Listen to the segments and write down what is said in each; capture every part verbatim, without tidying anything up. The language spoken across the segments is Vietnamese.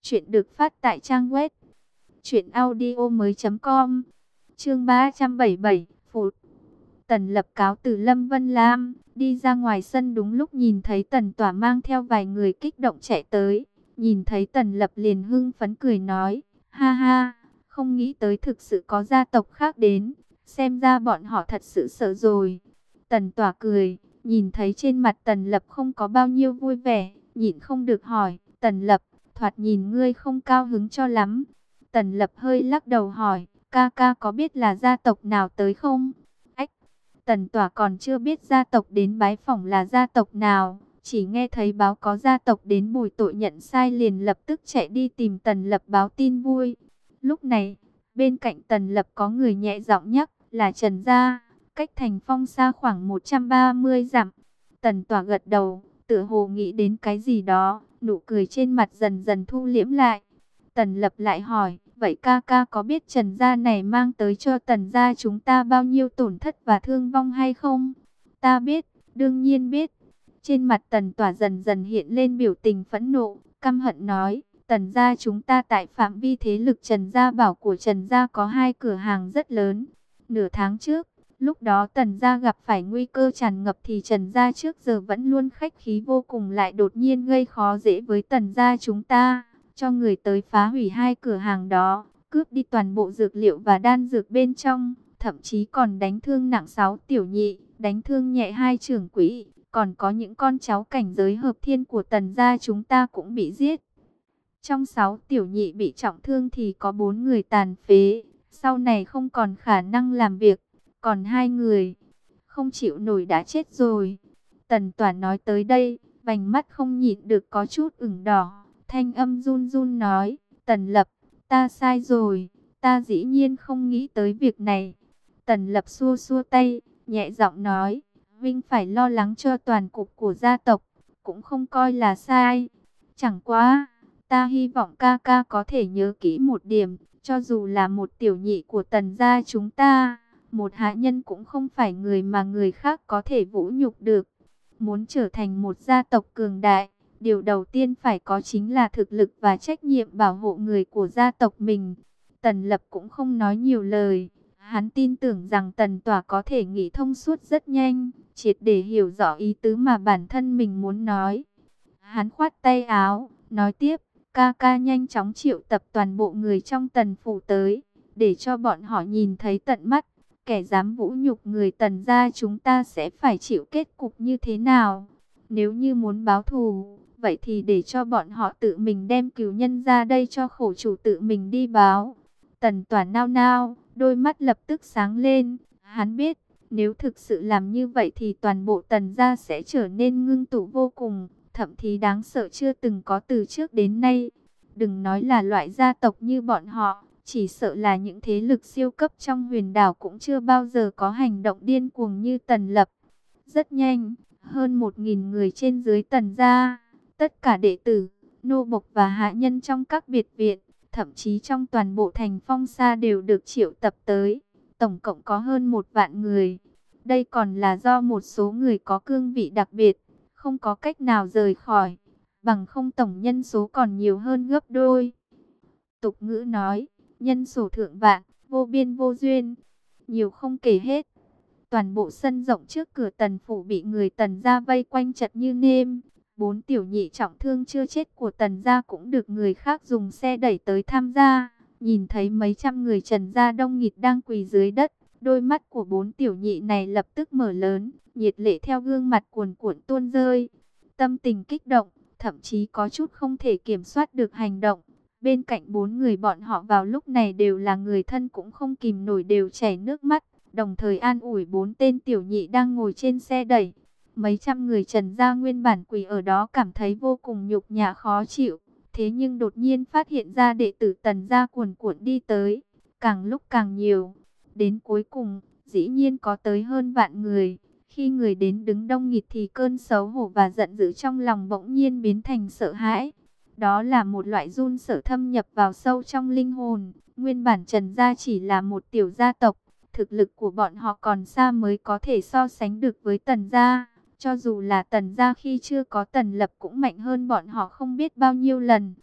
Chuyện được phát tại trang web truyện audio mới com. Chương ba trăm bảy mươi bảy, Phụt. Tần Lập cáo từ Lâm Vân Lam, đi ra ngoài sân đúng lúc nhìn thấy Tần Tỏa mang theo vài người kích động chạy tới. Nhìn thấy Tần Lập liền hưng phấn cười nói, ha ha, không nghĩ tới thực sự có gia tộc khác đến, xem ra bọn họ thật sự sợ rồi. Tần Tỏa cười, nhìn thấy trên mặt Tần Lập không có bao nhiêu vui vẻ, nhịn không được hỏi, Tần Lập, thoạt nhìn ngươi không cao hứng cho lắm. Tần Lập hơi lắc đầu hỏi, ca ca có biết là gia tộc nào tới không? Ách, Tần Tỏa còn chưa biết gia tộc đến bái phỏng là gia tộc nào, chỉ nghe thấy báo có gia tộc đến bồi tội nhận sai liền lập tức chạy đi tìm Tần Lập báo tin vui. Lúc này, bên cạnh Tần Lập có người nhẹ giọng nhắc, là Trần gia, cách thành Phong xa khoảng một trăm ba mươi dặm. Tần Tỏa gật đầu, tựa hồ nghĩ đến cái gì đó, nụ cười trên mặt dần dần thu liễm lại. Tần Lập lại hỏi, vậy ca ca có biết Trần gia này mang tới cho Tần gia chúng ta bao nhiêu tổn thất và thương vong hay không? Ta biết, đương nhiên biết. Trên mặt Tần Tỏa dần dần hiện lên biểu tình phẫn nộ, căm hận nói, Tần gia chúng ta tại phạm vi thế lực Trần gia bảo của Trần gia có hai cửa hàng rất lớn. Nửa tháng trước, lúc đó Tần gia gặp phải nguy cơ tràn ngập thì Trần gia trước giờ vẫn luôn khách khí vô cùng lại đột nhiên gây khó dễ với Tần gia chúng ta, cho người tới phá hủy hai cửa hàng đó, cướp đi toàn bộ dược liệu và đan dược bên trong, thậm chí còn đánh thương nặng sáu tiểu nhị, đánh thương nhẹ hai trưởng quỹ, còn có những con cháu cảnh giới hợp thiên của Tần gia chúng ta cũng bị giết. Trong sáu tiểu nhị bị trọng thương thì có bốn người tàn phế, sau này không còn khả năng làm việc, còn hai người không chịu nổi đã chết rồi. Tần Tỏa nói tới đây, vành mắt không nhịn được có chút ửng đỏ, thanh âm run run nói, Tần Lập, ta sai rồi, ta dĩ nhiên không nghĩ tới việc này. Tần Lập xua xua tay, nhẹ giọng nói, Vinh phải lo lắng cho toàn cục của gia tộc, cũng không coi là sai. Chẳng quá, ta hy vọng ca ca có thể nhớ kỹ một điểm, cho dù là một tiểu nhị của Tần gia chúng ta, một hạ nhân cũng không phải người mà người khác có thể vũ nhục được. Muốn trở thành một gia tộc cường đại, điều đầu tiên phải có chính là thực lực và trách nhiệm bảo hộ người của gia tộc mình. Tần Lập cũng không nói nhiều lời. Hắn tin tưởng rằng Tần Tỏa có thể nghĩ thông suốt rất nhanh, triệt để hiểu rõ ý tứ mà bản thân mình muốn nói. Hắn khoát tay áo, nói tiếp, ca ca nhanh chóng triệu tập toàn bộ người trong Tần phủ tới, để cho bọn họ nhìn thấy tận mắt, kẻ dám vũ nhục người Tần gia chúng ta sẽ phải chịu kết cục như thế nào. Nếu như muốn báo thù, vậy thì để cho bọn họ tự mình đem cừu nhân ra đây cho khổ chủ tự mình đi báo. Tần Tỏa nao nao, đôi mắt lập tức sáng lên. Hắn biết, nếu thực sự làm như vậy thì toàn bộ Tần gia sẽ trở nên ngưng tụ vô cùng, thậm chí đáng sợ chưa từng có từ trước đến nay. Đừng nói là loại gia tộc như bọn họ, chỉ sợ là những thế lực siêu cấp trong huyền đảo cũng chưa bao giờ có hành động điên cuồng như Tần Lập. Rất nhanh, hơn một nghìn người trên dưới Tần gia, tất cả đệ tử, nô bộc và hạ nhân trong các biệt viện, thậm chí trong toàn bộ thành Phong Sa đều được triệu tập tới. Tổng cộng có hơn một vạn người. Đây còn là do một số người có cương vị đặc biệt, không có cách nào rời khỏi, bằng không tổng nhân số còn nhiều hơn gấp đôi. Tục ngữ nói, nhân số thượng vạn, vô biên vô duyên, nhiều không kể hết. Toàn bộ sân rộng trước cửa Tần phủ bị người Tần gia vây quanh chật như nêm. Bốn tiểu nhị trọng thương chưa chết của Tần gia cũng được người khác dùng xe đẩy tới tham gia. Nhìn thấy mấy trăm người Trần gia đông nghịt đang quỳ dưới đất, đôi mắt của bốn tiểu nhị này lập tức mở lớn, nhiệt lệ theo gương mặt cuồn cuộn tuôn rơi. Tâm tình kích động, thậm chí có chút không thể kiểm soát được hành động. Bên cạnh bốn người bọn họ vào lúc này đều là người thân cũng không kìm nổi đều chảy nước mắt, đồng thời an ủi bốn tên tiểu nhị đang ngồi trên xe đẩy. Mấy trăm người Trần gia nguyên bản quỳ ở đó cảm thấy vô cùng nhục nhã khó chịu. Thế nhưng đột nhiên phát hiện ra đệ tử Tần gia cuồn cuộn đi tới, càng lúc càng nhiều. Đến cuối cùng, dĩ nhiên có tới hơn vạn người. Khi người đến đứng đông nghịt thì cơn xấu hổ và giận dữ trong lòng bỗng nhiên biến thành sợ hãi. Đó là một loại run sợ thâm nhập vào sâu trong linh hồn. Nguyên bản Trần gia chỉ là một tiểu gia tộc, thực lực của bọn họ còn xa mới có thể so sánh được với Tần gia. Cho dù là Tần gia khi chưa có Tần Lập cũng mạnh hơn bọn họ không biết bao nhiêu lần.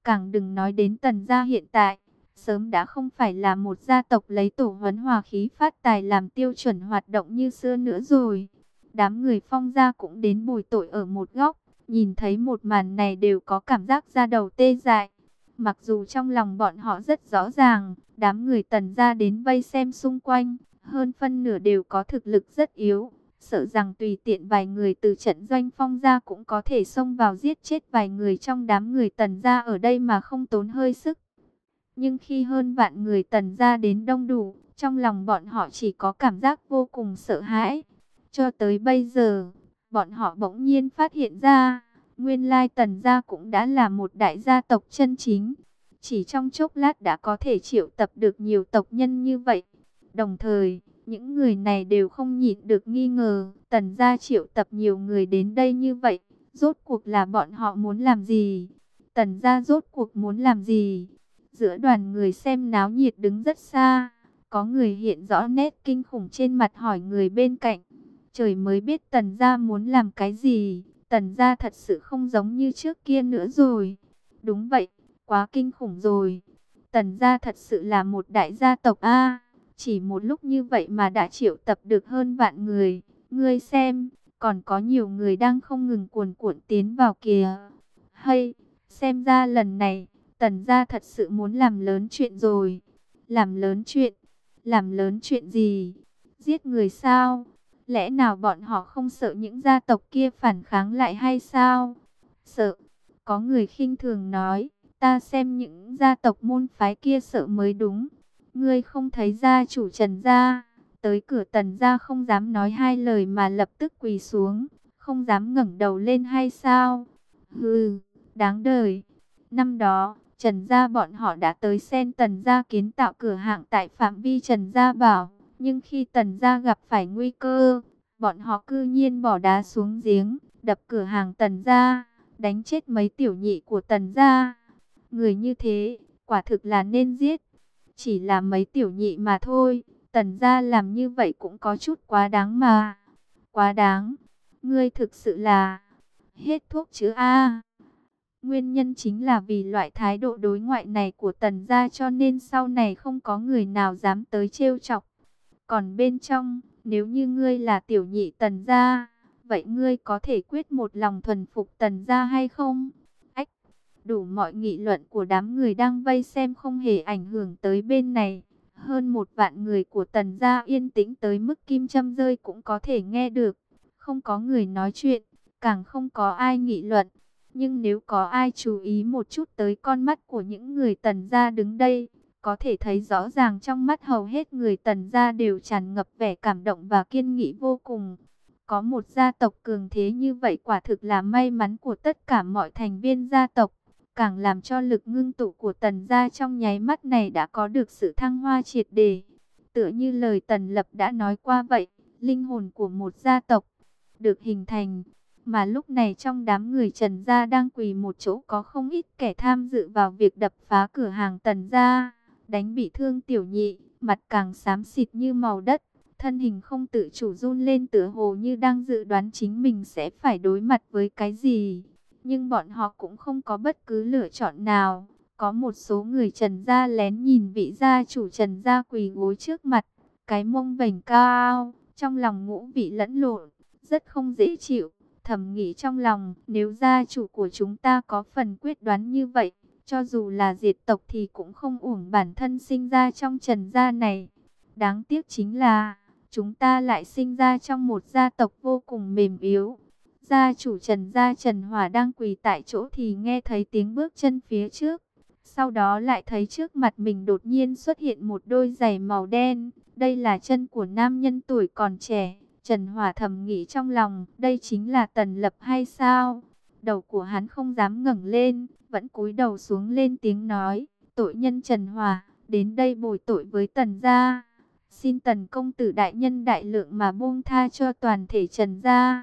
Càng đừng nói đến Tần gia hiện tại, sớm đã không phải là một gia tộc lấy tổ huấn hòa khí phát tài làm tiêu chuẩn hoạt động như xưa nữa rồi. Đám người Phong gia cũng đến bồi tội ở một góc, nhìn thấy một màn này đều có cảm giác da đầu tê dại. Mặc dù trong lòng bọn họ rất rõ ràng, đám người Tần gia đến vây xem xung quanh, hơn phân nửa đều có thực lực rất yếu, sợ rằng tùy tiện vài người từ trận doanh Phong gia cũng có thể xông vào giết chết vài người trong đám người Tần gia ở đây mà không tốn hơi sức. Nhưng khi hơn vạn người Tần gia đến đông đủ, trong lòng bọn họ chỉ có cảm giác vô cùng sợ hãi. Cho tới bây giờ, bọn họ bỗng nhiên phát hiện ra, nguyên lai Tần gia cũng đã là một đại gia tộc chân chính. Chỉ trong chốc lát đã có thể triệu tập được nhiều tộc nhân như vậy. Đồng thời, những người này đều không nhịn được nghi ngờ, Tần gia triệu tập nhiều người đến đây như vậy, rốt cuộc là bọn họ muốn làm gì? Tần gia rốt cuộc muốn làm gì? Giữa đoàn người xem náo nhiệt đứng rất xa, có người hiện rõ nét kinh khủng trên mặt hỏi người bên cạnh. Trời mới biết Tần gia muốn làm cái gì, Tần gia thật sự không giống như trước kia nữa rồi. Đúng vậy, quá kinh khủng rồi. Tần gia thật sự là một đại gia tộc a. Chỉ một lúc như vậy mà đã triệu tập được hơn vạn người. Ngươi xem, còn có nhiều người đang không ngừng cuồn cuộn tiến vào kìa. Hay, xem ra lần này, Tần gia thật sự muốn làm lớn chuyện rồi. Làm lớn chuyện? Làm lớn chuyện gì? Giết người sao? Lẽ nào bọn họ không sợ những gia tộc kia phản kháng lại hay sao? Sợ. Có người khinh thường nói, ta xem những gia tộc môn phái kia sợ mới đúng. Ngươi không thấy gia chủ Trần gia, tới cửa Tần gia không dám nói hai lời mà lập tức quỳ xuống, không dám ngẩng đầu lên hay sao? Hừ, đáng đời. Năm đó, Trần gia bọn họ đã tới xem Tần gia kiến tạo cửa hàng tại phạm vi Trần gia bảo, nhưng khi Tần gia gặp phải nguy cơ, bọn họ cư nhiên bỏ đá xuống giếng, đập cửa hàng Tần gia, đánh chết mấy tiểu nhị của Tần gia. Người như thế, quả thực là nên giết. Chỉ là mấy tiểu nhị mà thôi, Tần gia làm như vậy cũng có chút quá đáng mà. Quá đáng. Ngươi thực sự là hết thuốc chữa a. Nguyên nhân chính là vì loại thái độ đối ngoại này của Tần gia cho nên sau này không có người nào dám tới trêu chọc. Còn bên trong, nếu như ngươi là tiểu nhị Tần gia, vậy ngươi có thể quyết một lòng thuần phục Tần gia hay không? Ách, đủ mọi nghị luận của đám người đang vây xem không hề ảnh hưởng tới bên này. Hơn một vạn người của Tần gia yên tĩnh tới mức kim châm rơi cũng có thể nghe được. Không có người nói chuyện, càng không có ai nghị luận. Nhưng nếu có ai chú ý một chút tới con mắt của những người Tần gia đứng đây, có thể thấy rõ ràng trong mắt hầu hết người Tần gia đều tràn ngập vẻ cảm động và kiên nghị vô cùng. Có một gia tộc cường thế như vậy quả thực là may mắn của tất cả mọi thành viên gia tộc, càng làm cho lực ngưng tụ của Tần gia trong nháy mắt này đã có được sự thăng hoa triệt để. Tựa như lời Tần Lập đã nói qua vậy, linh hồn của một gia tộc được hình thành. Mà lúc này trong đám người Trần gia đang quỳ một chỗ có không ít kẻ tham dự vào việc đập phá cửa hàng Tần gia, đánh bị thương tiểu nhị, mặt càng xám xịt như màu đất, thân hình không tự chủ run lên tựa hồ như đang dự đoán chính mình sẽ phải đối mặt với cái gì. Nhưng bọn họ cũng không có bất cứ lựa chọn nào. Có một số người Trần gia lén nhìn vị gia chủ Trần gia quỳ gối trước mặt, cái mông vểnh cao, trong lòng ngũ vị lẫn lộn, rất không dễ chịu. Thầm nghĩ trong lòng, nếu gia chủ của chúng ta có phần quyết đoán như vậy, cho dù là diệt tộc thì cũng không uổng bản thân sinh ra trong Trần gia này. Đáng tiếc chính là, chúng ta lại sinh ra trong một gia tộc vô cùng mềm yếu. Gia chủ Trần gia Trần Hòa đang quỳ tại chỗ thì nghe thấy tiếng bước chân phía trước. Sau đó lại thấy trước mặt mình đột nhiên xuất hiện một đôi giày màu đen. Đây là chân của nam nhân tuổi còn trẻ. Trần Hòa thầm nghĩ trong lòng, đây chính là Tần Lập hay sao? Đầu của hắn không dám ngẩng lên, vẫn cúi đầu xuống lên tiếng nói, tội nhân Trần Hòa, đến đây bồi tội với Tần gia. Xin Tần công tử đại nhân đại lượng mà buông tha cho toàn thể Trần gia.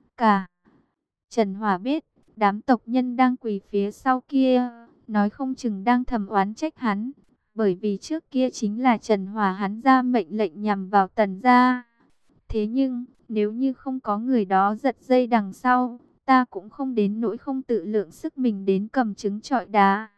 Cả Trần Hòa biết, đám tộc nhân đang quỳ phía sau kia, nói không chừng đang thầm oán trách hắn, bởi vì trước kia chính là Trần Hòa hắn ra mệnh lệnh nhằm vào Tần gia. Thế nhưng, nếu như không có người đó giật dây đằng sau, ta cũng không đến nỗi không tự lượng sức mình đến cầm trứng trọi đá.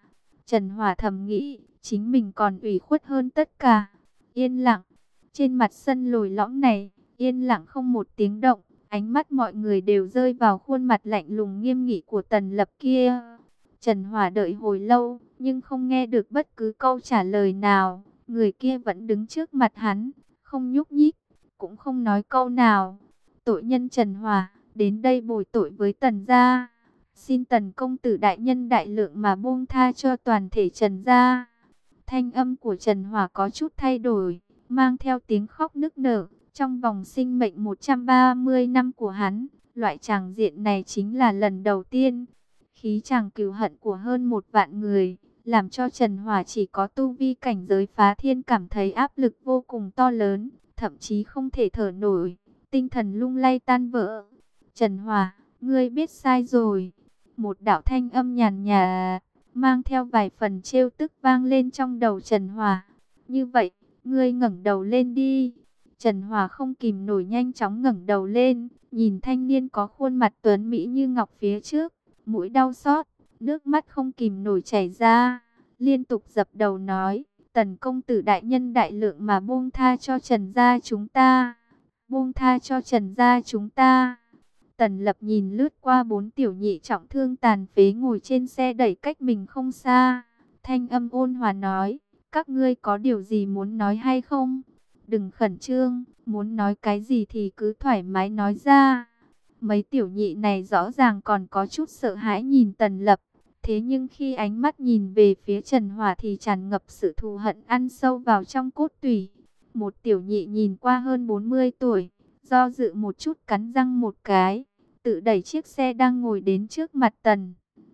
Trần Hòa thầm nghĩ, chính mình còn ủy khuất hơn tất cả. Yên lặng, trên mặt sân lồi lõm này, yên lặng không một tiếng động, ánh mắt mọi người đều rơi vào khuôn mặt lạnh lùng nghiêm nghị của Tần Lập kia. Trần Hòa đợi hồi lâu, nhưng không nghe được bất cứ câu trả lời nào. Người kia vẫn đứng trước mặt hắn, không nhúc nhích, cũng không nói câu nào. Tội nhân Trần Hòa, đến đây bồi tội với Tần gia. Xin Tần công tử đại nhân đại lượng mà buông tha cho toàn thể Trần gia. Thanh âm của Trần Hòa có chút thay đổi, mang theo tiếng khóc nức nở. Trong vòng sinh mệnh một trăm ba mươi năm của hắn, loại tràng diện này chính là lần đầu tiên. Khí tràng cừu hận của hơn một vạn người, làm cho Trần Hòa chỉ có tu vi cảnh giới phá thiên cảm thấy áp lực vô cùng to lớn, thậm chí không thể thở nổi, tinh thần lung lay tan vỡ. Trần Hòa, ngươi biết sai rồi. Một đạo thanh âm nhàn nhạt, mang theo vài phần trêu tức vang lên trong đầu Trần Hòa. Như vậy, ngươi ngẩng đầu lên đi. Trần Hòa không kìm nổi nhanh chóng ngẩng đầu lên, nhìn thanh niên có khuôn mặt tuấn mỹ như ngọc phía trước, mũi đau xót, nước mắt không kìm nổi chảy ra, liên tục dập đầu nói, Tần công tử đại nhân đại lượng mà buông tha cho Trần gia chúng ta, buông tha cho Trần gia chúng ta. Tần Lập nhìn lướt qua bốn tiểu nhị trọng thương tàn phế ngồi trên xe đẩy cách mình không xa, thanh âm ôn hòa nói, các ngươi có điều gì muốn nói hay không? Đừng khẩn trương, muốn nói cái gì thì cứ thoải mái nói ra. Mấy tiểu nhị này rõ ràng còn có chút sợ hãi nhìn Tần Lập. Thế nhưng khi ánh mắt nhìn về phía Trần Hòa thì tràn ngập sự thù hận ăn sâu vào trong cốt tủy. Một tiểu nhị nhìn qua hơn bốn mươi tuổi, do dự một chút cắn răng một cái, tự đẩy chiếc xe đang ngồi đến trước mặt Tần.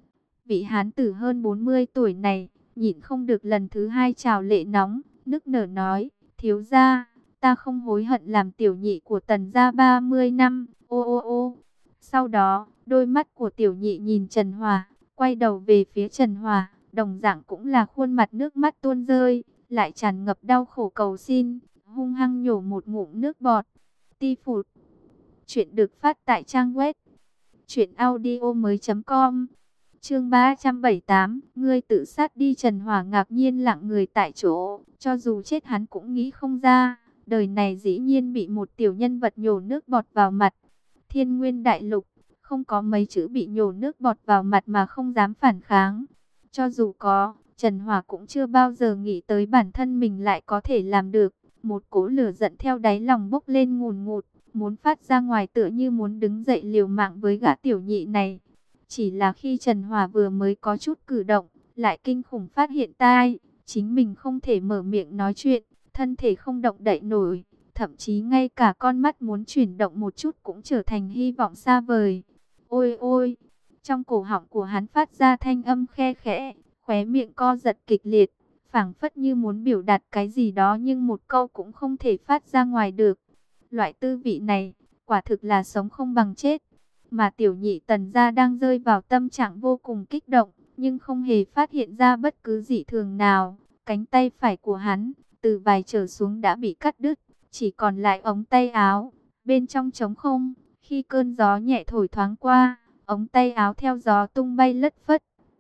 Vị hán tử hơn bốn mươi tuổi này, nhịn không được lần thứ hai trào lệ nóng, nức nở nói, thiếu gia, ta không hối hận làm tiểu nhị của Tần gia ba mươi năm, ô ô ô. Sau đó, đôi mắt của tiểu nhị nhìn Trần Hòa, quay đầu về phía Trần Hòa, đồng dạng cũng là khuôn mặt nước mắt tuôn rơi, lại tràn ngập đau khổ cầu xin, hung hăng nhổ một ngụm nước bọt. Ti phụt. Chuyện được phát tại trang web truyện audio mới chấm com. Chương ba trăm bảy mươi tám, ngươi tự sát đi. Trần Hòa ngạc nhiên lặng người tại chỗ, cho dù chết hắn cũng nghĩ không ra, đời này dĩ nhiên bị một tiểu nhân vật nhổ nước bọt vào mặt. Thiên Nguyên Đại Lục, không có mấy chữ bị nhổ nước bọt vào mặt mà không dám phản kháng. Cho dù có, Trần Hòa cũng chưa bao giờ nghĩ tới bản thân mình lại có thể làm được. Một cỗ lửa giận theo đáy lòng bốc lên ngùn ngụt, muốn phát ra ngoài tựa như muốn đứng dậy liều mạng với gã tiểu nhị này. Chỉ là khi Trần Hòa vừa mới có chút cử động, lại kinh khủng phát hiện tai, chính mình không thể mở miệng nói chuyện, thân thể không động đậy nổi, thậm chí ngay cả con mắt muốn chuyển động một chút cũng trở thành hy vọng xa vời. Ôi ôi, trong cổ họng của hắn phát ra thanh âm khe khẽ, khóe miệng co giật kịch liệt, phảng phất như muốn biểu đạt cái gì đó nhưng một câu cũng không thể phát ra ngoài được. Loại tư vị này, quả thực là sống không bằng chết. Mà tiểu nhị Tần gia đang rơi vào tâm trạng vô cùng kích động, nhưng không hề phát hiện ra bất cứ dị thường nào. Cánh tay phải của hắn, từ vai trở xuống đã bị cắt đứt, chỉ còn lại ống tay áo, bên trong trống không. Khi cơn gió nhẹ thổi thoáng qua, ống tay áo theo gió tung bay lất phất.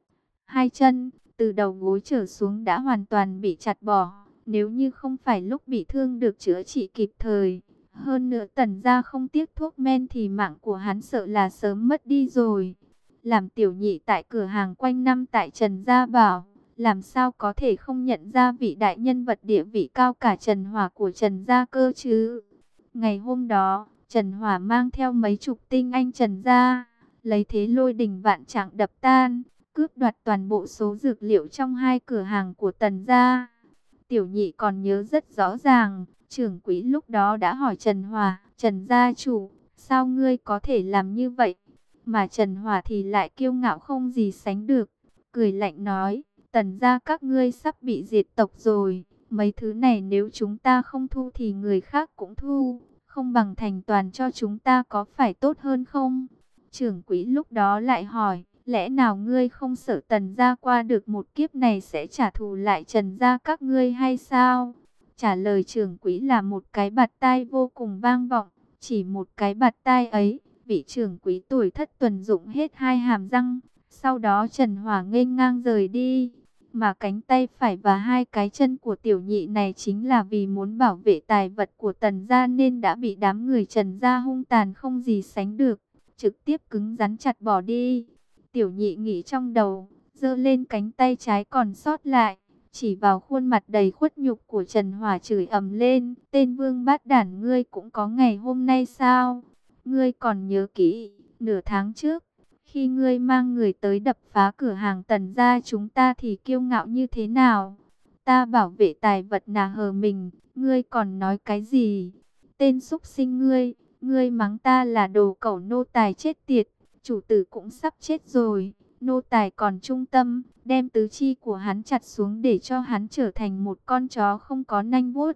Hai chân, từ đầu gối trở xuống đã hoàn toàn bị chặt bỏ. Nếu như không phải lúc bị thương được chữa trị kịp thời, hơn nữa Tần gia không tiếc thuốc men thì mạng của hắn sợ là sớm mất đi rồi. Làm tiểu nhị tại cửa hàng quanh năm tại Trần Gia Bảo, làm sao có thể không nhận ra vị đại nhân vật địa vị cao cả Trần Hòa của Trần Gia cơ chứ. Ngày hôm đó, Trần Hòa mang theo mấy chục tinh anh Trần Gia, lấy thế lôi đình vạn trạng đập tan, cướp đoạt toàn bộ số dược liệu trong hai cửa hàng của Tần Gia. Tiểu nhị còn nhớ rất rõ ràng, trưởng quỹ lúc đó đã hỏi Trần Hòa, Trần gia chủ, sao ngươi có thể làm như vậy? Mà Trần Hòa thì lại kiêu ngạo không gì sánh được, cười lạnh nói, Tần gia các ngươi sắp bị diệt tộc rồi, mấy thứ này nếu chúng ta không thu thì người khác cũng thu, không bằng thành toàn cho chúng ta có phải tốt hơn không? Trưởng quỹ lúc đó lại hỏi, lẽ nào ngươi không sợ Tần gia qua được một kiếp này sẽ trả thù lại Trần gia các ngươi hay sao? Trả lời trưởng quỹ là một cái bạt tai vô cùng vang vọng, chỉ một cái bạt tai ấy, vị trưởng quỹ tuổi thất tuần dụng hết hai hàm răng, sau đó Trần Hòa nghênh ngang rời đi. Mà cánh tay phải và hai cái chân của tiểu nhị này chính là vì muốn bảo vệ tài vật của Tần gia nên đã bị đám người Trần gia hung tàn không gì sánh được, trực tiếp cứng rắn chặt bỏ đi. Tiểu nhị nghĩ trong đầu, giơ lên cánh tay trái còn sót lại, chỉ vào khuôn mặt đầy khuất nhục của Trần Hỏa chửi ầm lên, tên vương bát đản, ngươi cũng có ngày hôm nay sao? Ngươi còn nhớ kỹ, nửa tháng trước, khi ngươi mang người tới đập phá cửa hàng Tần gia chúng ta thì kiêu ngạo như thế nào? Ta bảo vệ tài vật nà hờ mình, ngươi còn nói cái gì? Tên súc sinh ngươi, ngươi mắng ta là đồ cẩu nô tài chết tiệt, chủ tử cũng sắp chết rồi. Nô tài còn trung tâm, đem tứ chi của hắn chặt xuống để cho hắn trở thành một con chó không có nanh vuốt.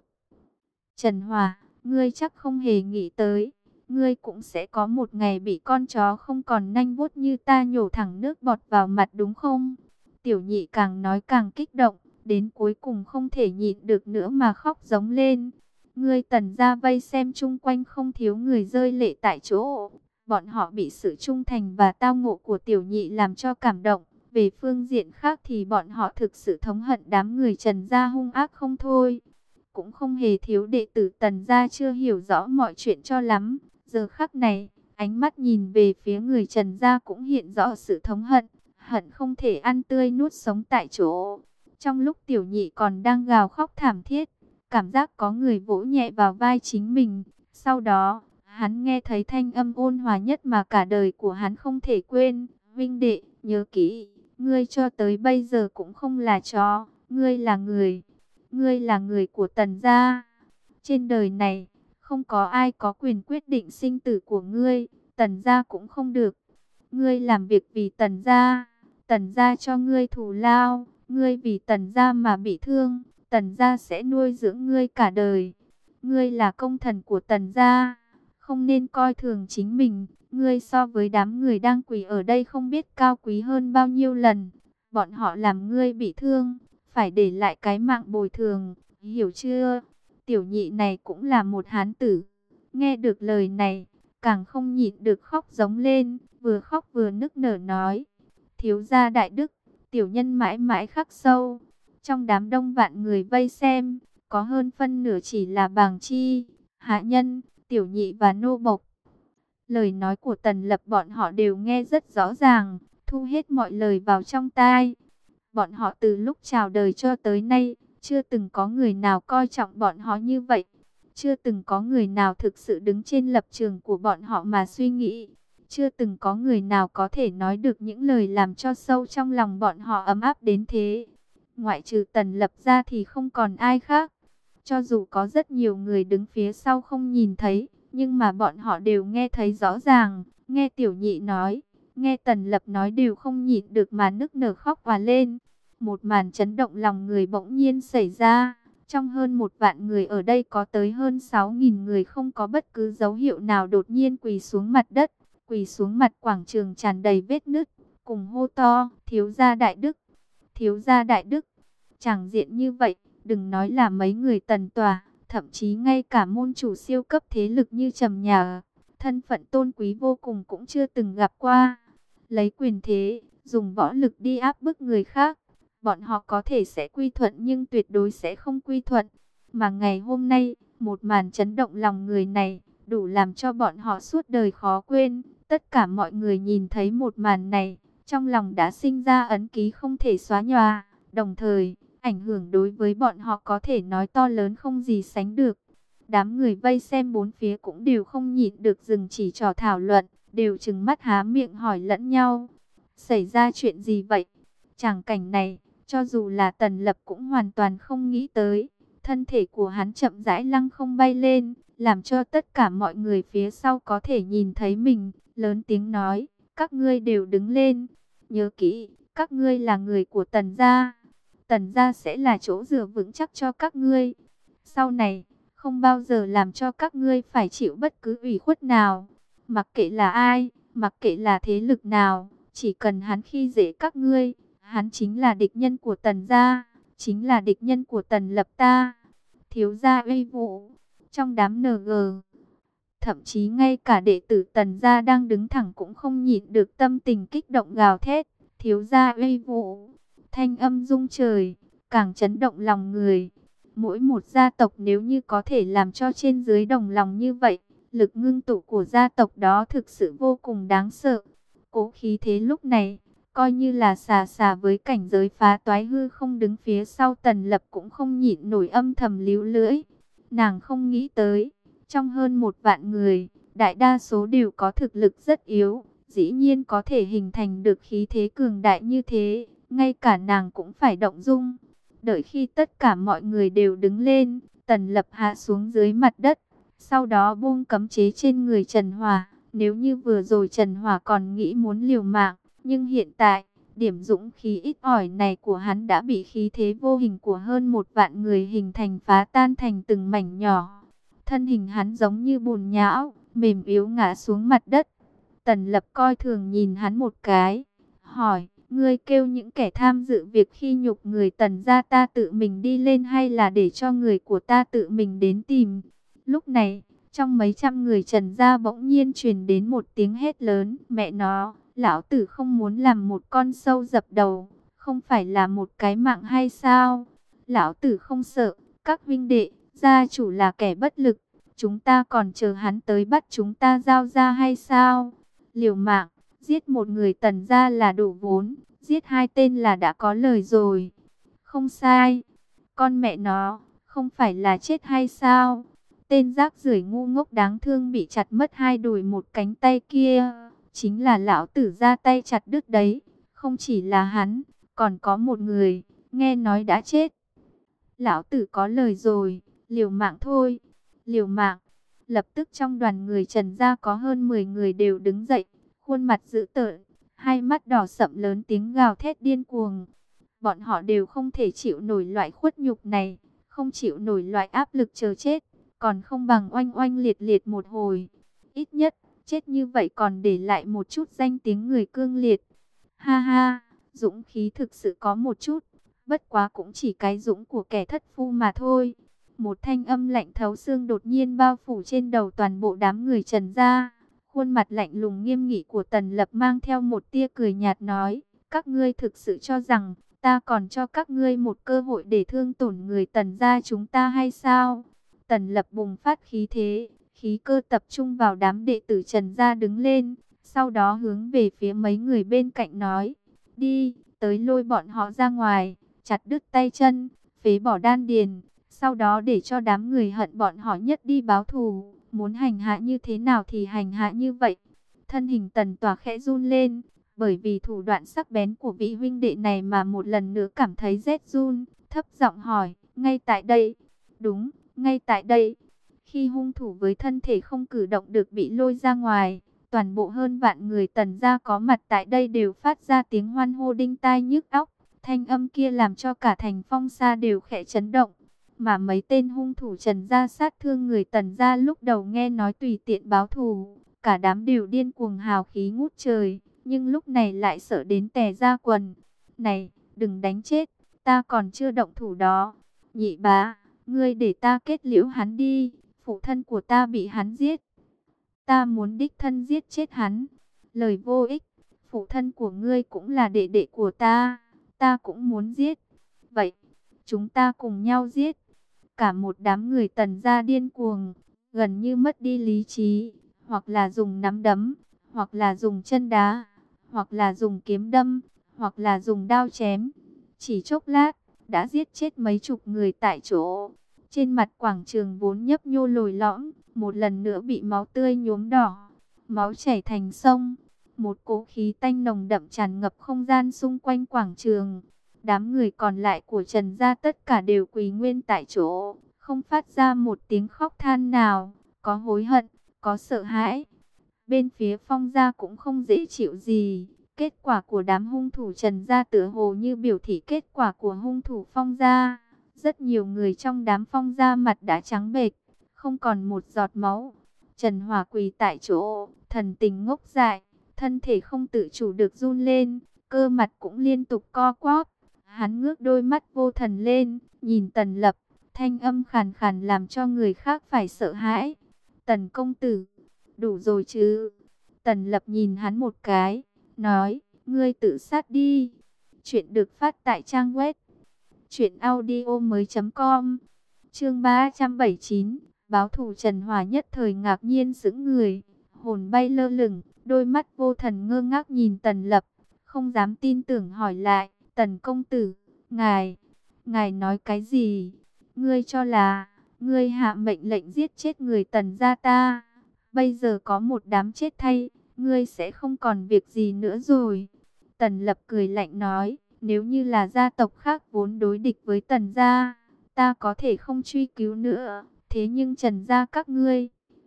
Trần Hòa, ngươi chắc không hề nghĩ tới, ngươi cũng sẽ có một ngày bị con chó không còn nanh vuốt như ta nhổ thẳng nước bọt vào mặt đúng không? Tiểu nhị càng nói càng kích động, đến cuối cùng không thể nhịn được nữa mà khóc giống lên. Ngươi Tần gia vây xem chung quanh không thiếu người rơi lệ tại chỗ. Bọn họ bị sự trung thành và tao ngộ của tiểu nhị làm cho cảm động. Về phương diện khác thì bọn họ thực sự thống hận đám người Trần gia hung ác không thôi. Cũng không hề thiếu đệ tử Tần gia chưa hiểu rõ mọi chuyện cho lắm. Giờ khắc này, ánh mắt nhìn về phía người Trần gia cũng hiện rõ sự thống hận. Hận không thể ăn tươi nuốt sống tại chỗ. Trong lúc tiểu nhị còn đang gào khóc thảm thiết, cảm giác có người vỗ nhẹ vào vai chính mình. Sau đó, hắn nghe thấy thanh âm ôn hòa nhất mà cả đời của hắn không thể quên. Vinh đệ, nhớ kỹ, ngươi cho tới bây giờ cũng không là chó, ngươi là người. Ngươi là người của Tần gia. Trên đời này, không có ai có quyền quyết định sinh tử của ngươi, Tần gia cũng không được. Ngươi làm việc vì Tần gia, Tần gia cho ngươi thù lao, ngươi vì Tần gia mà bị thương, Tần gia sẽ nuôi dưỡng ngươi cả đời. Ngươi là công thần của Tần gia, không nên coi thường chính mình. Ngươi so với đám người đang quỳ ở đây không biết cao quý hơn bao nhiêu lần. Bọn họ làm ngươi bị thương, phải để lại cái mạng bồi thường, hiểu chưa? Tiểu nhị này cũng là một hán tử. Nghe được lời này, càng không nhịn được khóc giống lên, vừa khóc vừa nức nở nói. Thiếu gia đại đức, tiểu nhân mãi mãi khắc sâu. Trong đám đông vạn người vây xem, có hơn phân nửa chỉ là bàng chi, hạ nhân, tiểu nhị và nô bộc. Lời nói của Tần Lập bọn họ đều nghe rất rõ ràng, thu hết mọi lời vào trong tai. Bọn họ từ lúc chào đời cho tới nay, chưa từng có người nào coi trọng bọn họ như vậy. Chưa từng có người nào thực sự đứng trên lập trường của bọn họ mà suy nghĩ. Chưa từng có người nào có thể nói được những lời làm cho sâu trong lòng bọn họ ấm áp đến thế. Ngoại trừ Tần Lập ra thì không còn ai khác. Cho dù có rất nhiều người đứng phía sau không nhìn thấy, nhưng mà bọn họ đều nghe thấy rõ ràng. Nghe tiểu nhị nói, nghe Tần Lập nói đều không nhịn được mà nức nở khóc và lên. Một màn chấn động lòng người bỗng nhiên xảy ra. Trong hơn một vạn người ở đây có tới hơn sáu nghìn người không có bất cứ dấu hiệu nào đột nhiên quỳ xuống mặt đất. Quỳ xuống mặt quảng trường tràn đầy vết nứt, cùng hô to, thiếu gia đại đức, thiếu gia đại đức. Chẳng diện như vậy, đừng nói là mấy người Tần tòa, thậm chí ngay cả môn chủ siêu cấp thế lực như Trầm Nhà, thân phận tôn quý vô cùng cũng chưa từng gặp qua. Lấy quyền thế, dùng võ lực đi áp bức người khác, bọn họ có thể sẽ quy thuận nhưng tuyệt đối sẽ không quy thuận. Mà ngày hôm nay, một màn chấn động lòng người này, đủ làm cho bọn họ suốt đời khó quên. Tất cả mọi người nhìn thấy một màn này, trong lòng đã sinh ra ấn ký không thể xóa nhòa. Đồng thời, ảnh hưởng đối với bọn họ có thể nói to lớn không gì sánh được. Đám người vây xem bốn phía cũng đều không nhịn được dừng chỉ trò thảo luận, đều trừng mắt há miệng hỏi lẫn nhau. Xảy ra chuyện gì vậy? Tràng cảnh này, cho dù là Tần Lập cũng hoàn toàn không nghĩ tới. Thân thể của hắn chậm rãi lăng không bay lên, làm cho tất cả mọi người phía sau có thể nhìn thấy mình. Lớn tiếng nói, các ngươi đều đứng lên. Nhớ kỹ, các ngươi là người của Tần gia. Tần gia sẽ là chỗ dựa vững chắc cho các ngươi. Sau này, không bao giờ làm cho các ngươi phải chịu bất cứ ủy khuất nào. Mặc kệ là ai, mặc kệ là thế lực nào, chỉ cần hắn khi dễ các ngươi, hắn chính là địch nhân của Tần gia, chính là địch nhân của Tần Lập ta. Thiếu gia uy vũ, trong đám en giê, thậm chí ngay cả đệ tử Tần gia đang đứng thẳng cũng không nhịn được tâm tình kích động gào thét. Thiếu gia uy vũ, thanh âm rung trời, càng chấn động lòng người. Mỗi một gia tộc nếu như có thể làm cho trên dưới đồng lòng như vậy, lực ngưng tụ của gia tộc đó thực sự vô cùng đáng sợ. Cố khí thế lúc này, coi như là xà xà với cảnh giới phá toái hư không đứng phía sau Tần Lập cũng không nhịn nổi âm thầm líu lưỡi. Nàng không nghĩ tới, trong hơn một vạn người, đại đa số đều có thực lực rất yếu, dĩ nhiên có thể hình thành được khí thế cường đại như thế, ngay cả nàng cũng phải động dung. Đợi khi tất cả mọi người đều đứng lên, Tần Lập hạ xuống dưới mặt đất, sau đó buông cấm chế trên người Trần Hòa. Nếu như vừa rồi Trần Hòa còn nghĩ muốn liều mạng, nhưng hiện tại, điểm dũng khí ít ỏi này của hắn đã bị khí thế vô hình của hơn một vạn người hình thành phá tan thành từng mảnh nhỏ. Thân hình hắn giống như bùn nhão, mềm yếu ngã xuống mặt đất. Tần Lập coi thường nhìn hắn một cái, hỏi, ngươi kêu những kẻ tham dự việc khi nhục người Tần gia ta tự mình đi lên hay là để cho người của ta tự mình đến tìm? Lúc này, trong mấy trăm người Trần gia bỗng nhiên truyền đến một tiếng hét lớn, mẹ nó, lão tử không muốn làm một con sâu dập đầu, không phải là một cái mạng hay sao? Lão tử không sợ, các huynh đệ, gia chủ là kẻ bất lực, chúng ta còn chờ hắn tới bắt chúng ta giao ra hay sao? Liều mạng, giết một người Tần gia là đủ vốn, giết hai tên là đã có lời rồi. Không sai, con mẹ nó, không phải là chết hay sao? Tên rác rưởi ngu ngốc đáng thương bị chặt mất hai đùi một cánh tay kia, chính là lão tử ra tay chặt đứt đấy. Không chỉ là hắn, còn có một người, nghe nói đã chết. Lão tử có lời rồi, liều mạng thôi, liều mạng. Lập tức trong đoàn người Trần gia có hơn mười người đều đứng dậy, khuôn mặt dữ tợn, hai mắt đỏ sậm lớn tiếng gào thét điên cuồng. Bọn họ đều không thể chịu nổi loại khuất nhục này, không chịu nổi loại áp lực chờ chết, còn không bằng oanh oanh liệt liệt một hồi. Ít nhất, chết như vậy còn để lại một chút danh tiếng người cương liệt. Ha ha, dũng khí thực sự có một chút, bất quá cũng chỉ cái dũng của kẻ thất phu mà thôi. Một thanh âm lạnh thấu xương đột nhiên bao phủ trên đầu toàn bộ đám người Trần gia. Khuôn mặt lạnh lùng nghiêm nghị của Tần Lập mang theo một tia cười nhạt nói, các ngươi thực sự cho rằng ta còn cho các ngươi một cơ hội để thương tổn người Tần gia chúng ta hay sao? Tần Lập bùng phát khí thế, khí cơ tập trung vào đám đệ tử Trần gia đứng lên, sau đó hướng về phía mấy người bên cạnh nói, đi, tới lôi bọn họ ra ngoài, chặt đứt tay chân, phế bỏ đan điền, sau đó để cho đám người hận bọn họ nhất đi báo thù, muốn hành hạ như thế nào thì hành hạ như vậy. Thân hình Tần Tỏa khẽ run lên, bởi vì thủ đoạn sắc bén của vị huynh đệ này mà một lần nữa cảm thấy rét run, thấp giọng hỏi, ngay tại đây? Đúng, ngay tại đây. Khi hung thủ với thân thể không cử động được bị lôi ra ngoài, toàn bộ hơn vạn người Tần gia có mặt tại đây đều phát ra tiếng hoan hô đinh tai nhức óc. Thanh âm kia làm cho cả thành Phong Sa đều khẽ chấn động. Mà mấy tên hung thủ Trần gia sát thương người Tần gia lúc đầu nghe nói tùy tiện báo thù, cả đám đều điên cuồng hào khí ngút trời, nhưng lúc này lại sợ đến tè ra quần. Này, đừng đánh chết, ta còn chưa động thủ đó. Nhị bá, ngươi để ta kết liễu hắn đi, phụ thân của ta bị hắn giết. Ta muốn đích thân giết chết hắn. Lời vô ích, phụ thân của ngươi cũng là đệ đệ của ta, ta cũng muốn giết. Vậy, chúng ta cùng nhau giết. Cả một đám người Tần gia điên cuồng, gần như mất đi lý trí, hoặc là dùng nắm đấm, hoặc là dùng chân đá, hoặc là dùng kiếm đâm, hoặc là dùng đao chém. Chỉ chốc lát, đã giết chết mấy chục người tại chỗ. Trên mặt quảng trường vốn nhấp nhô lồi lõm, một lần nữa bị máu tươi nhuốm đỏ, máu chảy thành sông. Một cỗ khí tanh nồng đậm tràn ngập không gian xung quanh quảng trường. Đám người còn lại của Trần gia tất cả đều quỳ nguyên tại chỗ, không phát ra một tiếng khóc than nào, có hối hận, có sợ hãi. Bên phía Phong gia cũng không dễ chịu gì, kết quả của đám hung thủ Trần gia tựa hồ như biểu thị kết quả của hung thủ Phong gia. Rất nhiều người trong đám Phong gia mặt đã trắng bệch, không còn một giọt máu. Trần Hòa quỳ tại chỗ, thần tình ngốc dại, thân thể không tự chủ được run lên, cơ mặt cũng liên tục co quắp. Hắn ngước đôi mắt vô thần lên, nhìn Tần Lập, thanh âm khàn khàn làm cho người khác phải sợ hãi. Tần công tử, đủ rồi chứ? Tần Lập nhìn hắn một cái, nói, ngươi tự sát đi. Chuyện được phát tại trang web truyện audio mới com. Chương ba trăm bảy mươi chín, báo thù. Trần Hòa nhất thời ngạc nhiên sững người, hồn bay lơ lửng, đôi mắt vô thần ngơ ngác nhìn Tần Lập, không dám tin tưởng hỏi lại, "Tần công tử, ngài, ngài nói cái gì? Ngươi cho là ngươi hạ mệnh lệnh giết chết người Tần gia ta, bây giờ có một đám chết thay, ngươi sẽ không còn việc gì nữa rồi." Tần Lập cười lạnh nói, "Nếu như là gia tộc khác vốn đối địch với Tần gia, ta có thể không truy cứu nữa, thế nhưng Trần gia các ngươi,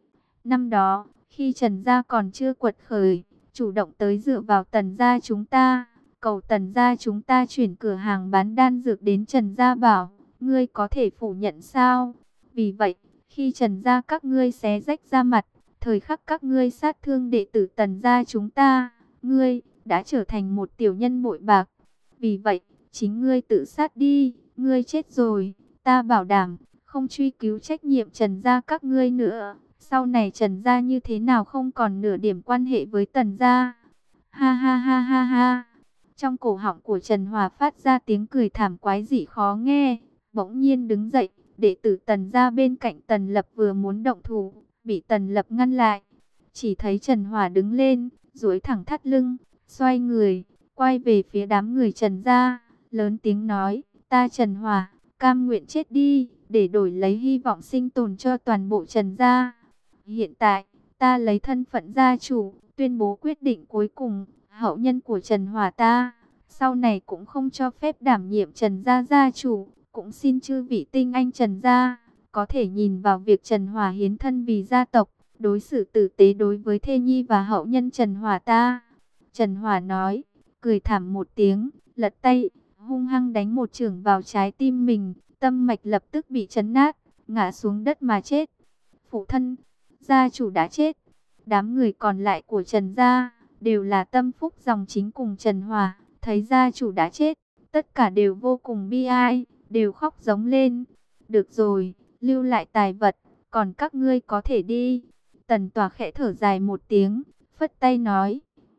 năm đó, khi Trần gia còn chưa quật khởi, chủ động tới dựa vào Tần gia chúng ta, cầu Tần gia chúng ta chuyển cửa hàng bán đan dược đến Trần gia bảo, ngươi có thể phủ nhận sao? Vì vậy, khi Trần gia các ngươi xé rách ra mặt, thời khắc các ngươi sát thương đệ tử Tần gia chúng ta, ngươi đã trở thành một tiểu nhân bội bạc. Vì vậy, chính ngươi tự sát đi, ngươi chết rồi, ta bảo đảm không truy cứu trách nhiệm Trần gia các ngươi nữa. Sau này Trần gia như thế nào không còn nửa điểm quan hệ với Tần gia." Ha ha ha ha ha. Trong cổ họng của Trần Hòa phát ra tiếng cười thảm quái dị khó nghe, bỗng nhiên đứng dậy, đệ tử Tần gia bên cạnh Tần Lập vừa muốn động thủ, bị Tần Lập ngăn lại. Chỉ thấy Trần Hòa đứng lên, duỗi thẳng thắt lưng, xoay người, quay về phía đám người Trần gia, lớn tiếng nói, "Ta Trần Hòa, cam nguyện chết đi, để đổi lấy hy vọng sinh tồn cho toàn bộ Trần gia. Hiện tại, ta lấy thân phận gia chủ, tuyên bố quyết định cuối cùng, hậu nhân của Trần Hòa ta, sau này cũng không cho phép đảm nhiệm Trần gia gia chủ, cũng xin chư vị tinh anh Trần gia, có thể nhìn vào việc Trần Hòa hiến thân vì gia tộc, đối xử tử tế đối với thê nhi và hậu nhân Trần Hòa ta." Trần Hòa nói, cười thảm một tiếng, lật tay, hung hăng đánh một chưởng vào trái tim mình, tâm mạch lập tức bị chấn nát, ngã xuống đất mà chết. Phụ thân, gia chủ đã chết. Đám người còn lại của Trần gia đều là tâm phúc dòng chính cùng Trần Hòa, thấy gia chủ đã chết, tất cả đều vô cùng bi ai, đều khóc giống lên. "Được rồi, lưu lại tài vật, còn các ngươi có thể đi." Tần Tòa khẽ thở dài một tiếng, phất tay nói,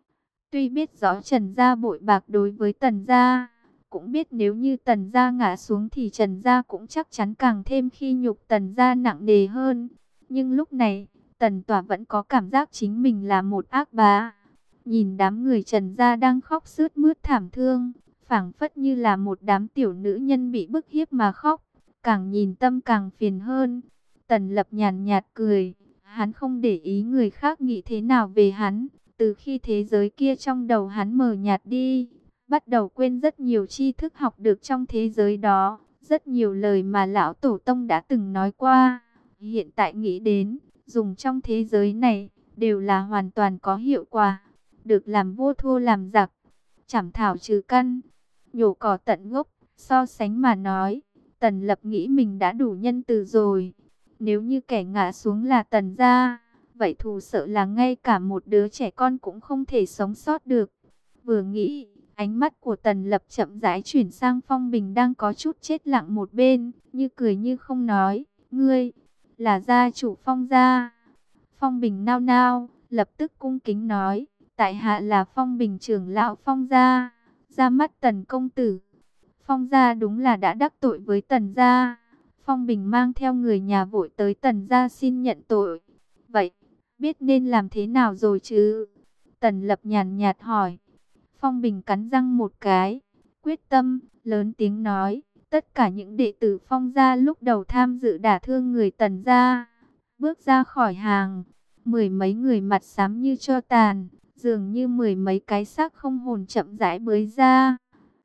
tuy biết rõ Trần gia bội bạc đối với Tần gia, cũng biết nếu như Tần gia ngã xuống thì Trần gia cũng chắc chắn càng thêm khi nhục Tần gia nặng nề hơn. Nhưng lúc này, Tần Tòa vẫn có cảm giác chính mình là một ác bá. Nhìn đám người Trần gia đang khóc sướt mướt thảm thương, phảng phất như là một đám tiểu nữ nhân bị bức hiếp mà khóc, càng nhìn tâm càng phiền hơn. Tần Lập nhàn nhạt cười, hắn không để ý người khác nghĩ thế nào về hắn. Từ khi thế giới kia trong đầu hắn mờ nhạt đi, bắt đầu quên rất nhiều tri thức học được trong thế giới đó, rất nhiều lời mà lão tổ tông đã từng nói qua. Hiện tại nghĩ đến, dùng trong thế giới này, đều là hoàn toàn có hiệu quả. Được làm vua thua làm giặc, chảm thảo trừ căn, nhổ cỏ tận gốc. So sánh mà nói, Tần Lập nghĩ mình đã đủ nhân từ rồi. Nếu như kẻ ngã xuống là Tần gia, vậy thù sợ là ngay cả một đứa trẻ con cũng không thể sống sót được. Vừa nghĩ, ánh mắt của Tần Lập chậm rãi chuyển sang Phong Bình đang có chút chết lặng một bên, như cười như không nói, "Ngươi là gia chủ Phong gia?" Phong Bình nao nao, lập tức cung kính nói, "Tại hạ là Phong Bình trưởng lão Phong gia." Ra mắt Tần công tử. Phong gia đúng là đã đắc tội với Tần gia. Phong Bình mang theo người nhà vội tới Tần gia xin nhận tội. "Vậy, biết nên làm thế nào rồi chứ?" Tần Lập nhàn nhạt hỏi. Phong Bình cắn răng một cái, quyết tâm, lớn tiếng nói, "Tất cả những đệ tử Phong gia lúc đầu tham dự đả thương người Tần gia, bước ra khỏi hàng, mười mấy người mặt xám như tro tàn, dường như mười mấy cái xác không hồn chậm rãi bới ra.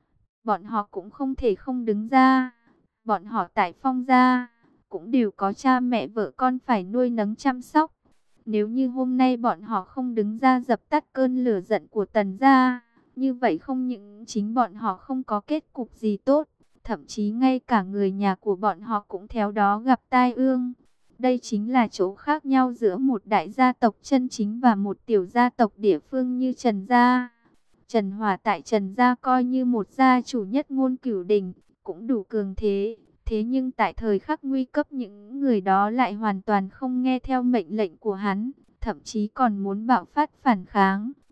Bọn họ cũng không thể không đứng ra. Bọn họ tại Phong gia cũng đều có cha mẹ vợ con phải nuôi nấng chăm sóc. Nếu như hôm nay bọn họ không đứng ra dập tắt cơn lửa giận của Tần gia, như vậy không những chính bọn họ không có kết cục gì tốt, thậm chí ngay cả người nhà của bọn họ cũng theo đó gặp tai ương. Đây chính là chỗ khác nhau giữa một đại gia tộc chân chính và một tiểu gia tộc địa phương như Trần gia. Trần Hòa tại Trần gia coi như một gia chủ nhất ngôn cửu đình, cũng đủ cường thế. Thế nhưng tại thời khắc nguy cấp những người đó lại hoàn toàn không nghe theo mệnh lệnh của hắn, thậm chí còn muốn bạo phát phản kháng.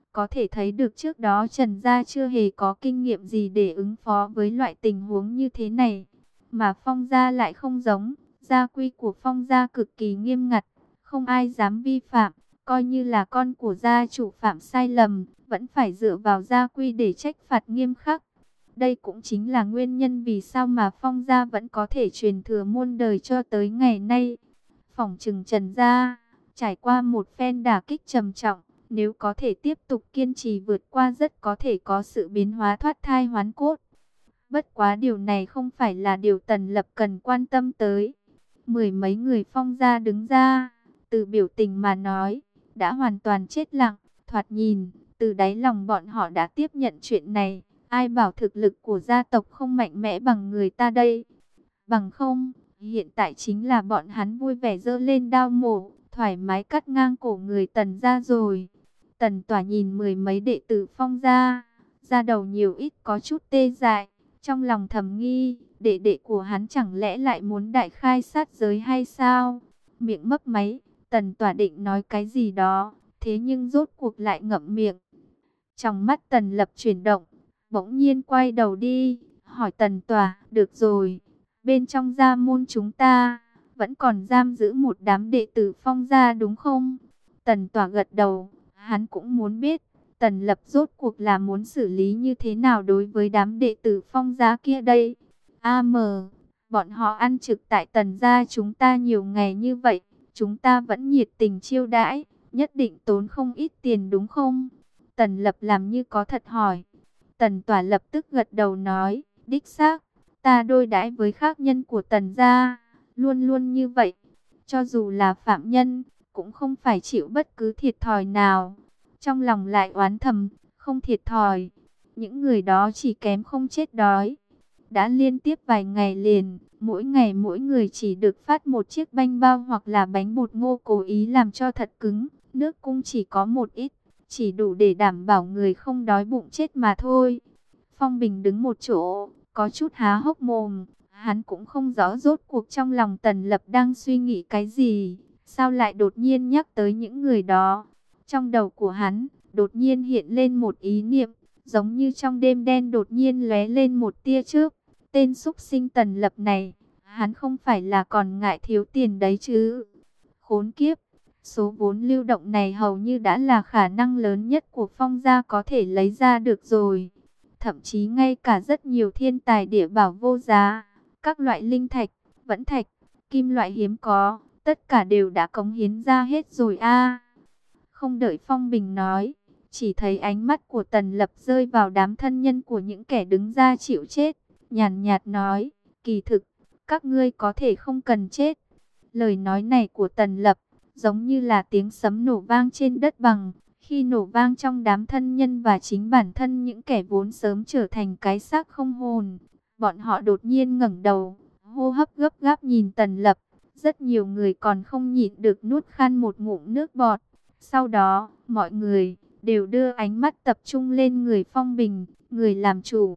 Có thể thấy được trước đó Trần Gia chưa hề có kinh nghiệm gì để ứng phó với loại tình huống như thế này. Mà Phong Gia lại không giống, gia quy của Phong Gia cực kỳ nghiêm ngặt, không ai dám vi phạm. Coi như là con của gia chủ phạm sai lầm, vẫn phải dựa vào gia quy để trách phạt nghiêm khắc. Đây cũng chính là nguyên nhân vì sao mà Phong Gia vẫn có thể truyền thừa muôn đời cho tới ngày nay. Phỏng chừng Trần Gia trải qua một phen đả kích trầm trọng, nếu có thể tiếp tục kiên trì vượt qua rất có thể có sự biến hóa thoát thai hoán cốt. Bất quá điều này không phải là điều Tần Lập cần quan tâm tới. Mười mấy người Phong Gia đứng ra, từ biểu tình mà nói, đã hoàn toàn chết lặng, thoạt nhìn, từ đáy lòng bọn họ đã tiếp nhận chuyện này. Ai bảo thực lực của gia tộc không mạnh mẽ bằng người ta đây? Bằng không, hiện tại chính là bọn hắn vui vẻ giơ lên đao mổ, thoải mái cắt ngang cổ người Tần gia rồi. Tần Tỏa nhìn mười mấy đệ tử Phong gia, da đầu nhiều ít có chút tê dại, trong lòng thầm nghi, đệ đệ của hắn chẳng lẽ lại muốn đại khai sát giới hay sao? Miệng mấp máy, Tần Tỏa định nói cái gì đó, thế nhưng rốt cuộc lại ngậm miệng. Trong mắt Tần Lập chuyển động, bỗng nhiên quay đầu đi, hỏi Tần Tỏa, được rồi, bên trong gia môn chúng ta, vẫn còn giam giữ một đám đệ tử Phong gia đúng không? Tần Tỏa gật đầu, hắn cũng muốn biết, Tần Lập rốt cuộc là muốn xử lý như thế nào đối với đám đệ tử Phong gia kia đây? A mờ, bọn họ ăn trực tại Tần gia chúng ta nhiều ngày như vậy, chúng ta vẫn nhiệt tình chiêu đãi, nhất định tốn không ít tiền đúng không? Tần Lập làm như có thật hỏi. Tần Tỏa lập tức gật đầu nói, đích xác, ta đôi đãi với khác nhân của Tần gia, luôn luôn như vậy. Cho dù là phạm nhân, cũng không phải chịu bất cứ thiệt thòi nào. Trong lòng lại oán thầm, không thiệt thòi, những người đó chỉ kém không chết đói. Đã liên tiếp vài ngày liền, mỗi ngày mỗi người chỉ được phát một chiếc bánh bao hoặc là bánh bột ngô cố ý làm cho thật cứng. Nước cung chỉ có một ít, chỉ đủ để đảm bảo người không đói bụng chết mà thôi. Phong Bình đứng một chỗ, có chút há hốc mồm. Hắn cũng không rõ rốt cuộc trong lòng Tần Lập đang suy nghĩ cái gì. Sao lại đột nhiên nhắc tới những người đó? Trong đầu của hắn, đột nhiên hiện lên một ý niệm. Giống như trong đêm đen đột nhiên lóe lên một tia chớp. Tên xúc sinh Tần Lập này, hắn không phải là còn ngại thiếu tiền đấy chứ? Khốn kiếp! Số vốn lưu động này hầu như đã là khả năng lớn nhất của Phong gia có thể lấy ra được rồi. Thậm chí ngay cả rất nhiều thiên tài địa bảo vô giá, các loại linh thạch, vẫn thạch, kim loại hiếm có, tất cả đều đã cống hiến ra hết rồi a. Không đợi Phong Bình nói, chỉ thấy ánh mắt của Tần Lập rơi vào đám thân nhân của những kẻ đứng ra chịu chết, nhàn nhạt nói, kỳ thực, các ngươi có thể không cần chết. Lời nói này của Tần Lập giống như là tiếng sấm nổ vang trên đất bằng, khi nổ vang trong đám thân nhân và chính bản thân những kẻ vốn sớm trở thành cái xác không hồn. Bọn họ đột nhiên ngẩng đầu, hô hấp gấp gáp nhìn Tần Lập, rất nhiều người còn không nhịn được nuốt khan một ngụm nước bọt. Sau đó, mọi người đều đưa ánh mắt tập trung lên người Phong Bình, người làm chủ.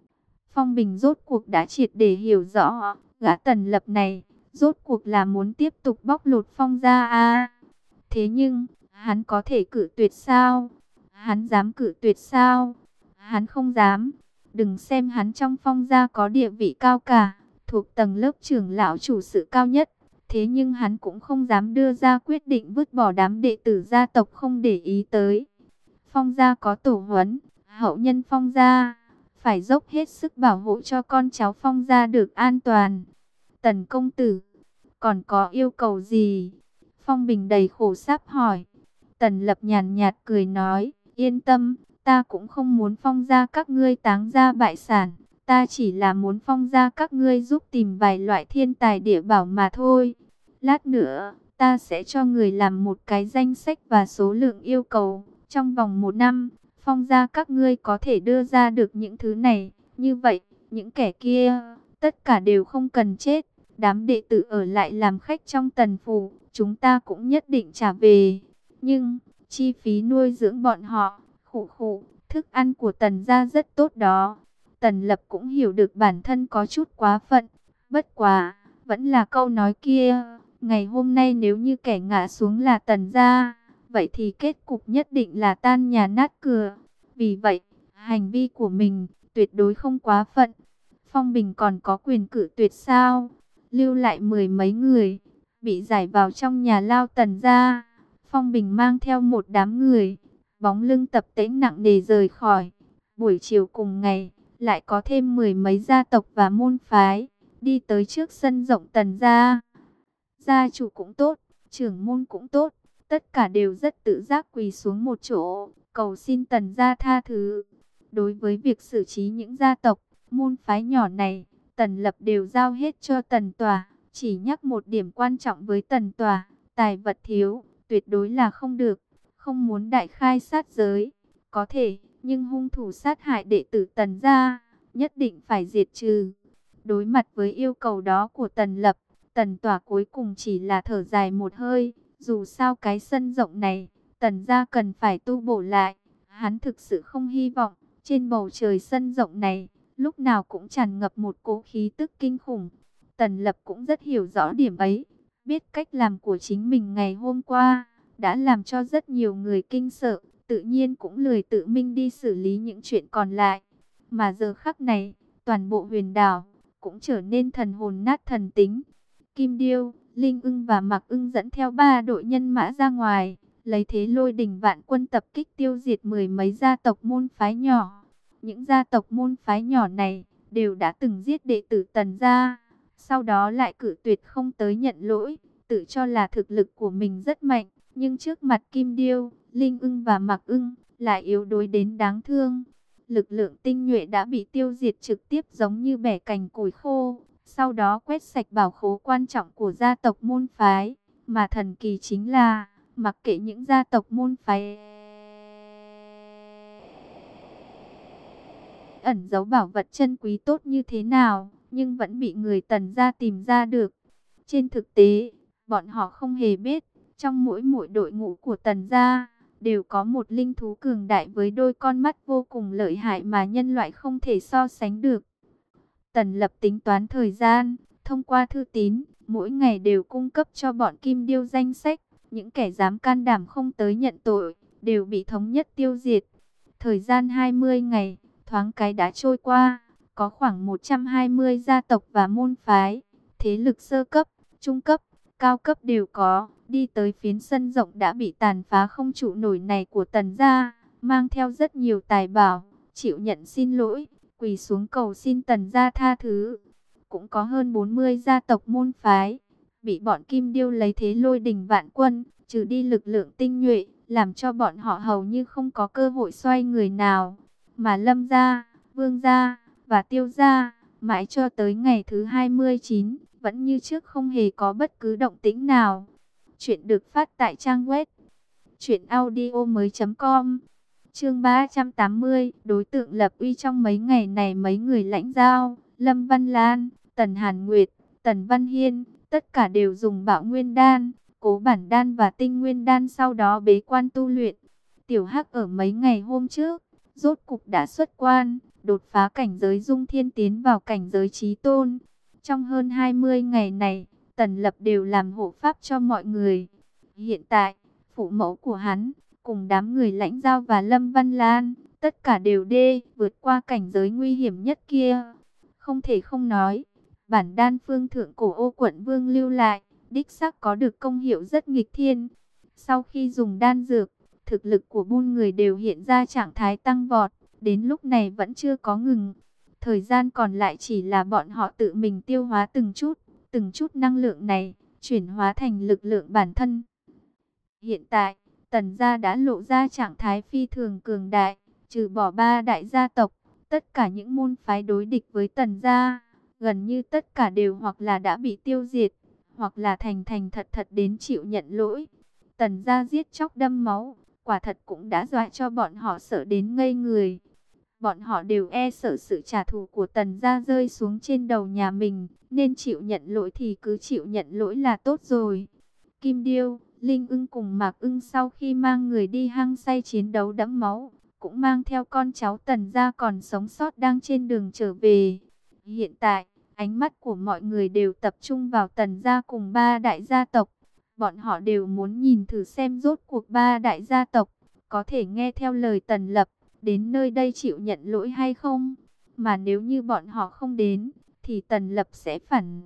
Phong Bình rốt cuộc đã triệt để hiểu rõ, gã Tần Lập này rốt cuộc là muốn tiếp tục bóc lột Phong gia a. Thế nhưng, hắn có thể cự tuyệt sao? Hắn dám cự tuyệt sao? Hắn không dám. Đừng xem hắn trong Phong gia có địa vị cao cả, thuộc tầng lớp trưởng lão chủ sự cao nhất. Thế nhưng hắn cũng không dám đưa ra quyết định vứt bỏ đám đệ tử gia tộc không để ý tới. Phong gia có tổ huấn, hậu nhân Phong gia phải dốc hết sức bảo hộ cho con cháu Phong gia được an toàn. Tần công tử, còn có yêu cầu gì? Phong Bình đầy khổ sáp hỏi. Tần Lập nhàn nhạt cười nói, yên tâm, ta cũng không muốn Phong gia các ngươi táng gia bại sản. Ta chỉ là muốn Phong gia các ngươi giúp tìm vài loại thiên tài địa bảo mà thôi. Lát nữa, ta sẽ cho người làm một cái danh sách và số lượng yêu cầu. Trong vòng một năm, Phong gia các ngươi có thể đưa ra được những thứ này. Như vậy, những kẻ kia, tất cả đều không cần chết. Đám đệ tử ở lại làm khách trong Tần phủ, chúng ta cũng nhất định trả về. Nhưng, chi phí nuôi dưỡng bọn họ, khụ khụ, thức ăn của Tần gia rất tốt đó. Tần Lập cũng hiểu được bản thân có chút quá phận. Bất quá, vẫn là câu nói kia, ngày hôm nay nếu như kẻ ngã xuống là Tần gia, vậy thì kết cục nhất định là tan nhà nát cửa. Vì vậy, hành vi của mình tuyệt đối không quá phận. Phong Bình còn có quyền cự tuyệt sao? Lưu lại mười mấy người, bị giải vào trong nhà lao Tần gia. Phong Bình mang theo một đám người, bóng lưng tập tễnh nặng nề rời khỏi. Buổi chiều cùng ngày, lại có thêm mười mấy gia tộc và môn phái, đi tới trước sân rộng Tần gia. Gia chủ cũng tốt, trưởng môn cũng tốt, tất cả đều rất tự giác quỳ xuống một chỗ, cầu xin Tần gia tha thứ. Đối với việc xử trí những gia tộc, môn phái nhỏ này, Tần Lập đều giao hết cho Tần Tòa. Chỉ nhắc một điểm quan trọng với Tần Tòa, tài vật thiếu, tuyệt đối là không được. Không muốn đại khai sát giới, có thể, nhưng hung thủ sát hại đệ tử Tần gia, nhất định phải diệt trừ. Đối mặt với yêu cầu đó của Tần Lập, Tần Tòa cuối cùng chỉ là thở dài một hơi. Dù sao cái sân rộng này, Tần gia cần phải tu bổ lại. Hắn thực sự không hy vọng, trên bầu trời sân rộng này, lúc nào cũng tràn ngập một cỗ khí tức kinh khủng. Tần Lập cũng rất hiểu rõ điểm ấy, biết cách làm của chính mình ngày hôm qua đã làm cho rất nhiều người kinh sợ, tự nhiên cũng lười tự mình đi xử lý những chuyện còn lại. Mà giờ khắc này, toàn bộ huyền đảo cũng trở nên thần hồn nát thần tính. Kim Điêu, Linh Ưng và Mạc Ưng dẫn theo ba đội nhân mã ra ngoài, lấy thế lôi đình vạn quân tập kích tiêu diệt mười mấy gia tộc môn phái nhỏ. Những gia tộc môn phái nhỏ này đều đã từng giết đệ tử Tần gia, sau đó lại cự tuyệt không tới nhận lỗi, tự cho là thực lực của mình rất mạnh, nhưng trước mặt Kim Điêu, Linh Ưng và Mạc Ưng lại yếu đuối đến đáng thương. Lực lượng tinh nhuệ đã bị tiêu diệt trực tiếp giống như bẻ cành củi khô, sau đó quét sạch bảo khố quan trọng của gia tộc môn phái. Mà thần kỳ chính là, mặc kệ những gia tộc môn phái ẩn giấu bảo vật chân quý tốt như thế nào, nhưng vẫn bị người Tần gia tìm ra được. Trên thực tế, bọn họ không hề biết, trong mỗi mỗi đội ngũ của Tần gia, đều có một linh thú cường đại với đôi con mắt vô cùng lợi hại mà nhân loại không thể so sánh được. Tần Lập tính toán thời gian, thông qua thư tín, mỗi ngày đều cung cấp cho bọn Kim Điêu danh sách. Những kẻ dám can đảm không tới nhận tội, đều bị thống nhất tiêu diệt. Thời gian hai mươi ngày, thoáng cái đã trôi qua, có khoảng một trăm hai mươi gia tộc và môn phái, thế lực sơ cấp, trung cấp, cao cấp đều có, đi tới phiến sân rộng đã bị tàn phá không trụ nổi này của Tần gia, mang theo rất nhiều tài bảo, chịu nhận xin lỗi, quỳ xuống cầu xin Tần gia tha thứ. Cũng có hơn bốn mươi gia tộc môn phái, bị bọn Kim Điêu lấy thế lôi đình vạn quân, trừ đi lực lượng tinh nhuệ, làm cho bọn họ hầu như không có cơ hội xoay người nào. Mà Lâm gia, Vương gia và Tiêu gia, mãi cho tới ngày thứ hai mươi chín, vẫn như trước không hề có bất cứ động tĩnh nào. Chuyện được phát tại trang web truyện audio mới chấm com. Chương ba trăm tám mươi, đối tượng lập uy trong mấy ngày này mấy người lãnh giao, Lâm Văn Lan, Tần Hàn Nguyệt, Tần Văn Hiên, tất cả đều dùng Bạo Nguyên đan, Cố Bản đan và Tinh Nguyên đan, sau đó bế quan tu luyện. Tiểu Hắc ở mấy ngày hôm trước, rốt cục đã xuất quan, đột phá cảnh giới Dung Thiên tiến vào cảnh giới Chí Tôn. Trong hơn hai mươi ngày này, Tần Lập đều làm hộ pháp cho mọi người. Hiện tại, phụ mẫu của hắn, cùng đám người lãnh giao và Lâm Văn Lan, tất cả đều đê, vượt qua cảnh giới nguy hiểm nhất kia. Không thể không nói, bản đan phương thượng cổ Ô Quận Vương lưu lại, đích xác có được công hiệu rất nghịch thiên. Sau khi dùng đan dược, thực lực của buôn người đều hiện ra trạng thái tăng vọt, đến lúc này vẫn chưa có ngừng. Thời gian còn lại chỉ là bọn họ tự mình tiêu hóa từng chút, từng chút năng lượng này, chuyển hóa thành lực lượng bản thân. Hiện tại, Tần gia đã lộ ra trạng thái phi thường cường đại, trừ bỏ ba đại gia tộc, tất cả những môn phái đối địch với Tần gia, gần như tất cả đều hoặc là đã bị tiêu diệt, hoặc là thành thành thật thật đến chịu nhận lỗi. Tần gia giết chóc đâm máu, quả thật cũng đã dọa cho bọn họ sợ đến ngây người. Bọn họ đều e sợ sự trả thù của Tần gia rơi xuống trên đầu nhà mình, nên chịu nhận lỗi thì cứ chịu nhận lỗi là tốt rồi. Kim Điêu, Linh Ưng cùng Mạc Ưng sau khi mang người đi hăng say chiến đấu đẫm máu, cũng mang theo con cháu Tần gia còn sống sót đang trên đường trở về. Hiện tại, ánh mắt của mọi người đều tập trung vào Tần gia cùng ba đại gia tộc. Bọn họ đều muốn nhìn thử xem rốt cuộc ba đại gia tộc có thể nghe theo lời Tần Lập, đến nơi đây chịu nhận lỗi hay không. Mà nếu như bọn họ không đến, thì Tần Lập sẽ phản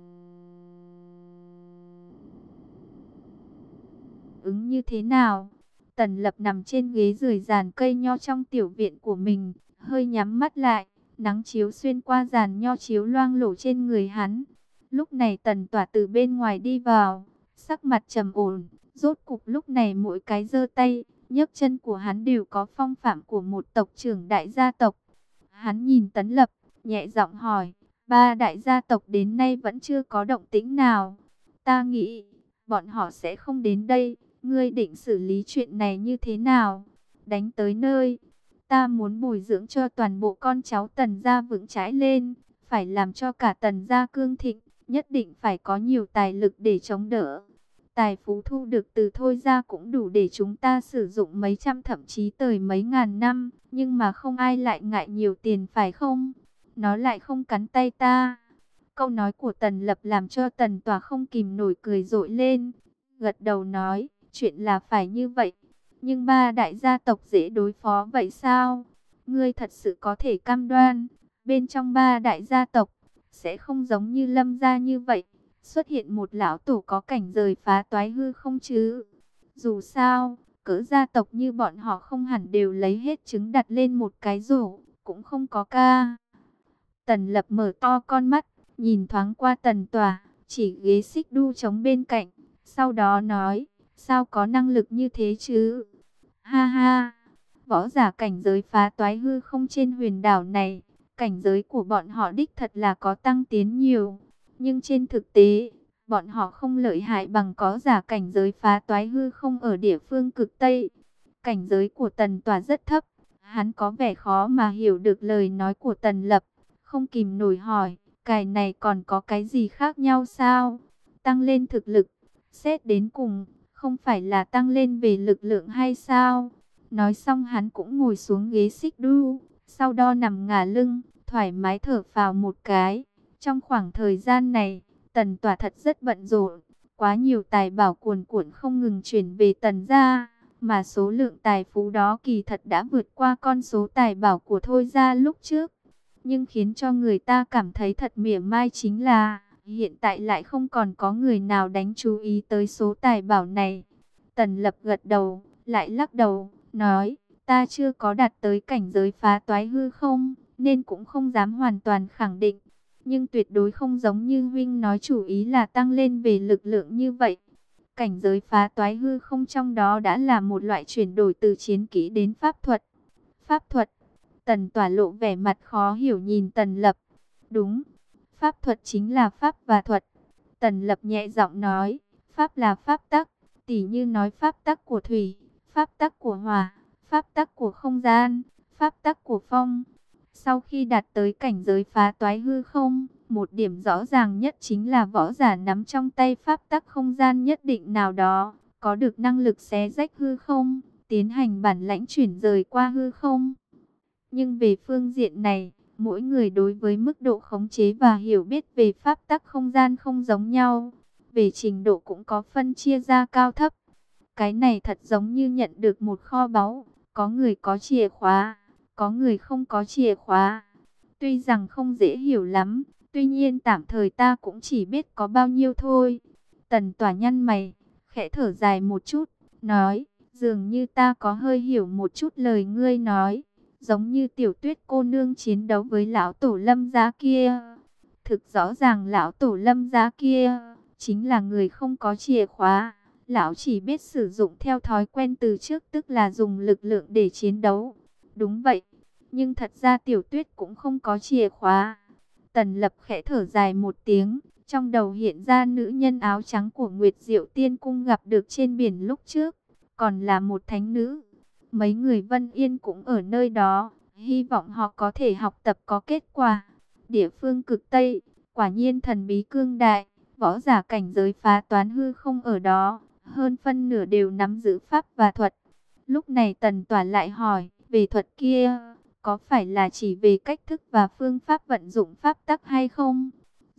ứng như thế nào? Tần Lập nằm trên ghế rười giàn cây nho trong tiểu viện của mình, hơi nhắm mắt lại, nắng chiếu xuyên qua giàn nho chiếu loang lổ trên người hắn. Lúc này Tần Tỏa từ bên ngoài đi vào, sắc mặt trầm ổn, rốt cục lúc này mỗi cái giơ tay, nhấc chân của hắn đều có phong phạm của một tộc trưởng đại gia tộc. Hắn nhìn Tần Lập, nhẹ giọng hỏi, ba đại gia tộc đến nay vẫn chưa có động tĩnh nào. Ta nghĩ, bọn họ sẽ không đến đây. Ngươi định xử lý chuyện này như thế nào? Đánh tới nơi, ta muốn bồi dưỡng cho toàn bộ con cháu Tần gia vững chãi lên, phải làm cho cả Tần gia cương thịnh, nhất định phải có nhiều tài lực để chống đỡ. Tài phú thu được từ Thôi gia cũng đủ để chúng ta sử dụng mấy trăm thậm chí tới mấy ngàn năm, nhưng mà không ai lại ngại nhiều tiền phải không? Nó lại không cắn tay ta. Câu nói của Tần Lập làm cho Tần Tỏa không kìm nổi cười rộ lên, gật đầu nói, chuyện là phải như vậy, nhưng ba đại gia tộc dễ đối phó vậy sao? Ngươi thật sự có thể cam đoan, bên trong ba đại gia tộc, sẽ không giống như Lâm gia như vậy, xuất hiện một lão tổ có cảnh rời phá toái hư không chứ? Dù sao, cỡ gia tộc như bọn họ không hẳn đều lấy hết trứng đặt lên một cái rổ, cũng không có ca. Tần Lập mở to con mắt, nhìn thoáng qua Tần Tỏa, chỉ ghế xích đu trống bên cạnh, sau đó nói, sao có năng lực như thế chứ? Ha ha, võ giả cảnh giới phá toái hư không trên huyền đảo này, cảnh giới của bọn họ đích thật là có tăng tiến nhiều. Nhưng trên thực tế, bọn họ không lợi hại bằng có giả cảnh giới phá toái hư không ở địa phương cực Tây. Cảnh giới của Tần Tỏa rất thấp, hắn có vẻ khó mà hiểu được lời nói của Tần Lập, không kìm nổi hỏi, cái này còn có cái gì khác nhau sao? Tăng lên thực lực, xét đến cùng, không phải là tăng lên về lực lượng hay sao? Nói xong hắn cũng ngồi xuống ghế xích đu, sau đó nằm ngả lưng, thoải mái thở phào một cái. Trong khoảng thời gian này, Tần Tỏa thật rất bận rộn, quá nhiều tài bảo cuồn cuộn không ngừng chuyển về Tần gia, mà số lượng tài phú đó kỳ thật đã vượt qua con số tài bảo của Thôi gia lúc trước. Nhưng khiến cho người ta cảm thấy thật mỉa mai chính là, hiện tại lại không còn có người nào đánh chú ý tới số tài bảo này. Tần Lập gật đầu, lại lắc đầu, nói, ta chưa có đạt tới cảnh giới phá toái hư không, nên cũng không dám hoàn toàn khẳng định. Nhưng tuyệt đối không giống như huynh nói chủ ý là tăng lên về lực lượng như vậy. Cảnh giới phá toái hư không trong đó đã là một loại chuyển đổi từ chiến kỹ đến pháp thuật. Pháp thuật. Tần Tỏa lộ vẻ mặt khó hiểu nhìn Tần Lập. Đúng, pháp thuật chính là pháp và thuật. Tần Lập nhẹ giọng nói, pháp là pháp tắc, tỉ như nói pháp tắc của thủy, pháp tắc của hỏa, pháp tắc của không gian, pháp tắc của phong. Sau khi đạt tới cảnh giới phá toái hư không, một điểm rõ ràng nhất chính là võ giả nắm trong tay pháp tắc không gian nhất định nào đó, có được năng lực xé rách hư không, tiến hành bản lãnh chuyển rời qua hư không. Nhưng về phương diện này, mỗi người đối với mức độ khống chế và hiểu biết về pháp tắc không gian không giống nhau. Về trình độ cũng có phân chia ra cao thấp. Cái này thật giống như nhận được một kho báu, có người có chìa khóa, có người không có chìa khóa. Tuy rằng không dễ hiểu lắm, tuy nhiên tạm thời ta cũng chỉ biết có bao nhiêu thôi. Tần Tỏa nhăn mày, khẽ thở dài một chút, nói, dường như ta có hơi hiểu một chút lời ngươi nói. Giống như Tiểu Tuyết cô nương chiến đấu với lão tổ Lâm gia kia. Thực rõ ràng lão tổ Lâm gia kia chính là người không có chìa khóa. Lão chỉ biết sử dụng theo thói quen từ trước, tức là dùng lực lượng để chiến đấu. Đúng vậy, nhưng thật ra Tiểu Tuyết cũng không có chìa khóa. Tần Lập khẽ thở dài một tiếng, trong đầu hiện ra nữ nhân áo trắng của Nguyệt Diệu Tiên Cung gặp được trên biển lúc trước, còn là một thánh nữ. Mấy người Vân Yên cũng ở nơi đó, hy vọng họ có thể học tập có kết quả. Địa phương cực Tây, quả nhiên thần bí cương đại, võ giả cảnh giới phá toán hư không ở đó, hơn phân nửa đều nắm giữ pháp và thuật. Lúc này Tần Tỏa lại hỏi, về thuật kia, có phải là chỉ về cách thức và phương pháp vận dụng pháp tắc hay không?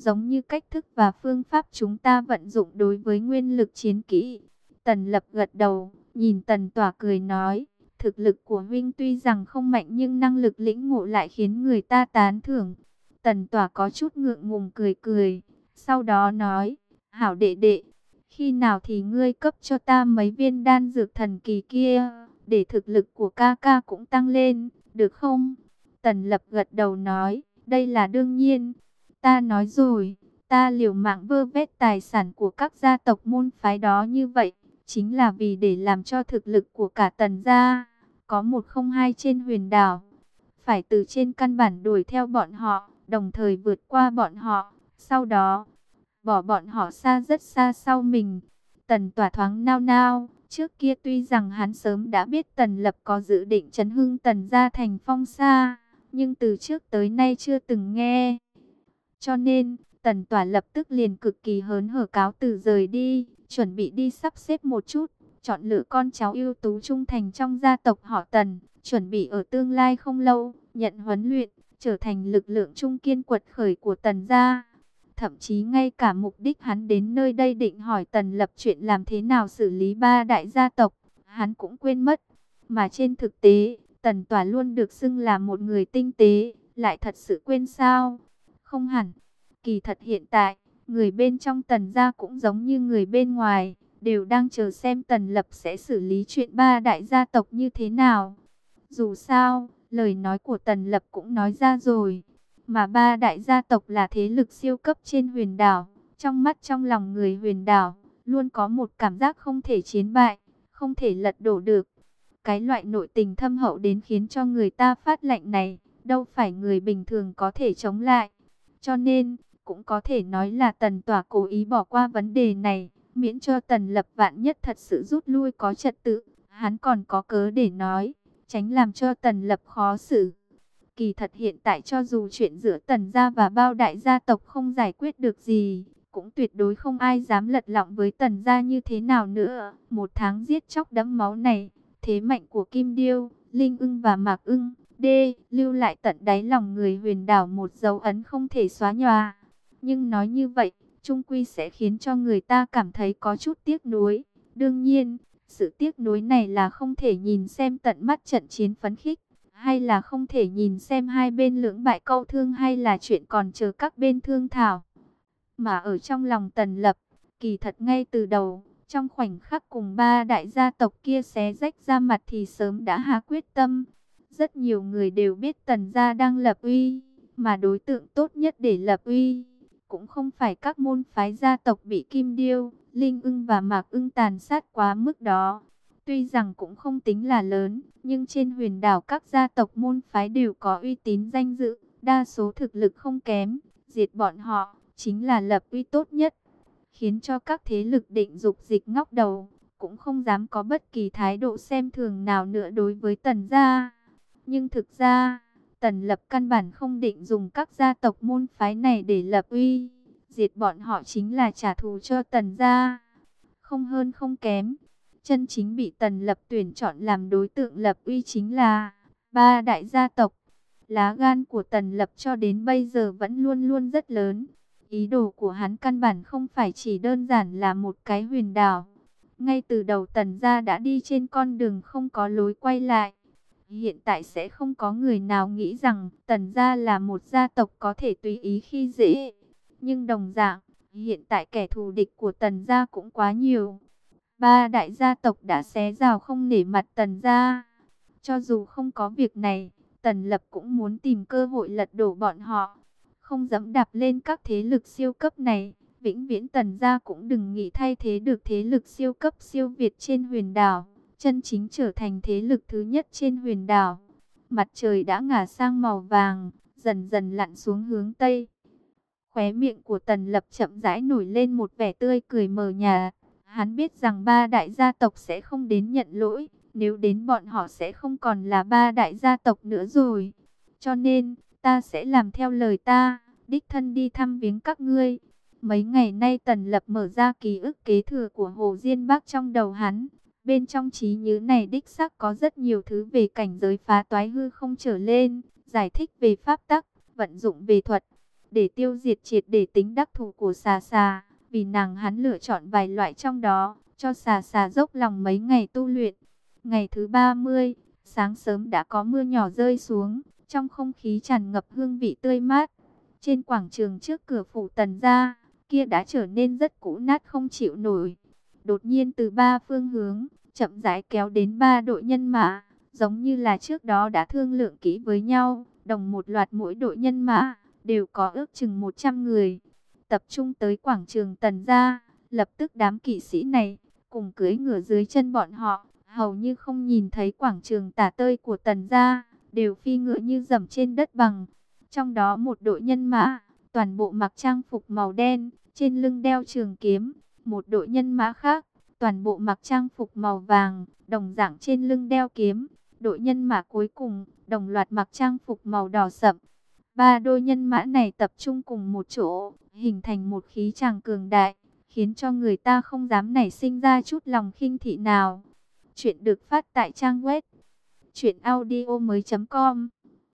giống như cách thức và phương pháp chúng ta vận dụng đối với nguyên lực chiến kỹ. Tần Lập gật đầu, nhìn Tần Tỏa cười nói, thực lực của huynh tuy rằng không mạnh nhưng năng lực lĩnh ngộ lại khiến người ta tán thưởng. Tần Tỏa có chút ngượng ngùng cười cười, sau đó nói, hảo đệ đệ, khi nào thì ngươi cấp cho ta mấy viên đan dược thần kỳ kia, để thực lực của ca ca cũng tăng lên, được không? Tần Lập gật đầu nói, đây là đương nhiên. Ta nói rồi, ta liều mạng vơ vét tài sản của các gia tộc môn phái đó như vậy, chính là vì để làm cho thực lực của cả Tần gia có một không hai trên huyền đảo. Phải từ trên căn bản đuổi theo bọn họ, đồng thời vượt qua bọn họ, sau đó bỏ bọn họ xa rất xa sau mình. Tần Tỏa thoáng nao nao, trước kia tuy rằng hắn sớm đã biết Tần Lập có dự định trấn hưng Tần gia thành phong sa, nhưng từ trước tới nay chưa từng nghe. Cho nên, Tần Tỏa lập tức liền cực kỳ hớn hở cáo từ rời đi, chuẩn bị đi sắp xếp một chút, chọn lựa con cháu ưu tú trung thành trong gia tộc họ Tần, chuẩn bị ở tương lai không lâu, nhận huấn luyện, trở thành lực lượng trung kiên quật khởi của Tần gia. Thậm chí ngay cả mục đích hắn đến nơi đây định hỏi Tần Lập chuyện làm thế nào xử lý ba đại gia tộc, hắn cũng quên mất. Mà trên thực tế, Tần Tỏa luôn được xưng là một người tinh tế, lại thật sự quên sao? Không hẳn. Kỳ thật hiện tại, người bên trong Tần gia cũng giống như người bên ngoài, đều đang chờ xem Tần Lập sẽ xử lý chuyện ba đại gia tộc như thế nào. Dù sao, lời nói của Tần Lập cũng nói ra rồi. Mà ba đại gia tộc là thế lực siêu cấp trên huyền đảo. Trong mắt trong lòng người huyền đảo, luôn có một cảm giác không thể chiến bại, không thể lật đổ được. Cái loại nội tình thâm hậu đến khiến cho người ta phát lạnh này, đâu phải người bình thường có thể chống lại. Cho nên, cũng có thể nói là Tần Tỏa cố ý bỏ qua vấn đề này, miễn cho Tần Lập vạn nhất thật sự rút lui có trật tự. Hắn còn có cớ để nói, tránh làm cho Tần Lập khó xử. Kỳ thật hiện tại cho dù chuyện giữa Tần gia và bao đại gia tộc không giải quyết được gì, cũng tuyệt đối không ai dám lật lọng với Tần gia như thế nào nữa. Một tháng giết chóc đẫm máu này, thế mạnh của Kim Điêu, Linh Ưng và Mạc Ưng, D, lưu lại tận đáy lòng người huyền đảo một dấu ấn không thể xóa nhòa. Nhưng nói như vậy, chung quy sẽ khiến cho người ta cảm thấy có chút tiếc nuối. Đương nhiên, sự tiếc nuối này là không thể nhìn xem tận mắt trận chiến phấn khích, hay là không thể nhìn xem hai bên lưỡng bại câu thương, hay là chuyện còn chờ các bên thương thảo. Mà ở trong lòng Tần Lập, kỳ thật ngay từ đầu, trong khoảnh khắc cùng ba đại gia tộc kia xé rách ra mặt thì sớm đã hạ quyết tâm. Rất nhiều người đều biết Tần gia đang lập uy, mà đối tượng tốt nhất để lập uy cũng không phải các môn phái gia tộc bị Kim Điêu, Linh Ưng và Mạc Ưng tàn sát quá mức đó. Tuy rằng cũng không tính là lớn, nhưng trên huyền đảo các gia tộc môn phái đều có uy tín danh dự, đa số thực lực không kém, diệt bọn họ chính là lập uy tốt nhất, khiến cho các thế lực định dục dịch ngóc đầu, cũng không dám có bất kỳ thái độ xem thường nào nữa đối với Tần gia. Nhưng thực ra, Tần Lập căn bản không định dùng các gia tộc môn phái này để lập uy, diệt bọn họ chính là trả thù cho Tần gia, không hơn không kém. Chân chính bị Tần Lập tuyển chọn làm đối tượng lập uy chính là ba đại gia tộc. Lá gan của Tần Lập cho đến bây giờ vẫn luôn luôn rất lớn. Ý đồ của hắn căn bản không phải chỉ đơn giản là một cái huyền đảo. Ngay từ đầu Tần gia đã đi trên con đường không có lối quay lại. Hiện tại sẽ không có người nào nghĩ rằng Tần gia là một gia tộc có thể tùy ý khi dễ. Nhưng đồng dạng, hiện tại kẻ thù địch của Tần gia cũng quá nhiều. Ba đại gia tộc đã xé rào không nể mặt Tần gia. Cho dù không có việc này, Tần Lập cũng muốn tìm cơ hội lật đổ bọn họ. Không dẫm đạp lên các thế lực siêu cấp này, vĩnh viễn Tần gia cũng đừng nghĩ thay thế được thế lực siêu cấp siêu việt trên huyền đảo, chân chính trở thành thế lực thứ nhất trên huyền đảo. Mặt trời đã ngả sang màu vàng, dần dần lặn xuống hướng Tây. Khóe miệng của Tần Lập chậm rãi nổi lên một vẻ tươi cười mờ nhạt. Hắn biết rằng ba đại gia tộc sẽ không đến nhận lỗi, nếu đến bọn họ sẽ không còn là ba đại gia tộc nữa rồi. Cho nên, ta sẽ làm theo lời ta, đích thân đi thăm viếng các ngươi. Mấy ngày nay Tần Lập mở ra ký ức kế thừa của Hồ Diên Bắc trong đầu hắn. Bên trong trí nhớ này đích xác có rất nhiều thứ về cảnh giới phá toái hư không trở lên, giải thích về pháp tắc, vận dụng về thuật. để tiêu diệt triệt để tính đắc thủ của xà xà. Vì nàng hắn lựa chọn vài loại trong đó, cho xà xà dốc lòng mấy ngày tu luyện. Ngày thứ ba mươi, sáng sớm đã có mưa nhỏ rơi xuống, trong không khí tràn ngập hương vị tươi mát. Trên quảng trường trước cửa phủ Tần gia, kia đã trở nên rất cũ nát không chịu nổi. Đột nhiên từ ba phương hướng, chậm rãi kéo đến ba đội nhân mã, giống như là trước đó đã thương lượng kỹ với nhau, đồng một loạt mỗi đội nhân mã, đều có ước chừng một trăm người. Tập trung tới quảng trường Tần gia, lập tức đám kỵ sĩ này, cùng cưỡi ngựa dưới chân bọn họ, hầu như không nhìn thấy quảng trường tả tơi của Tần gia, đều phi ngựa như dẫm trên đất bằng. Trong đó một đội nhân mã, toàn bộ mặc trang phục màu đen, trên lưng đeo trường kiếm. Một đội nhân mã khác, toàn bộ mặc trang phục màu vàng, đồng dạng trên lưng đeo kiếm. Đội nhân mã cuối cùng, đồng loạt mặc trang phục màu đỏ sậm. Ba đôi nhân mã này tập trung cùng một chỗ, hình thành một khí tràng cường đại, khiến cho người ta không dám nảy sinh ra chút lòng khinh thị nào. Chuyện được phát tại trang web truyện audio mới chấm com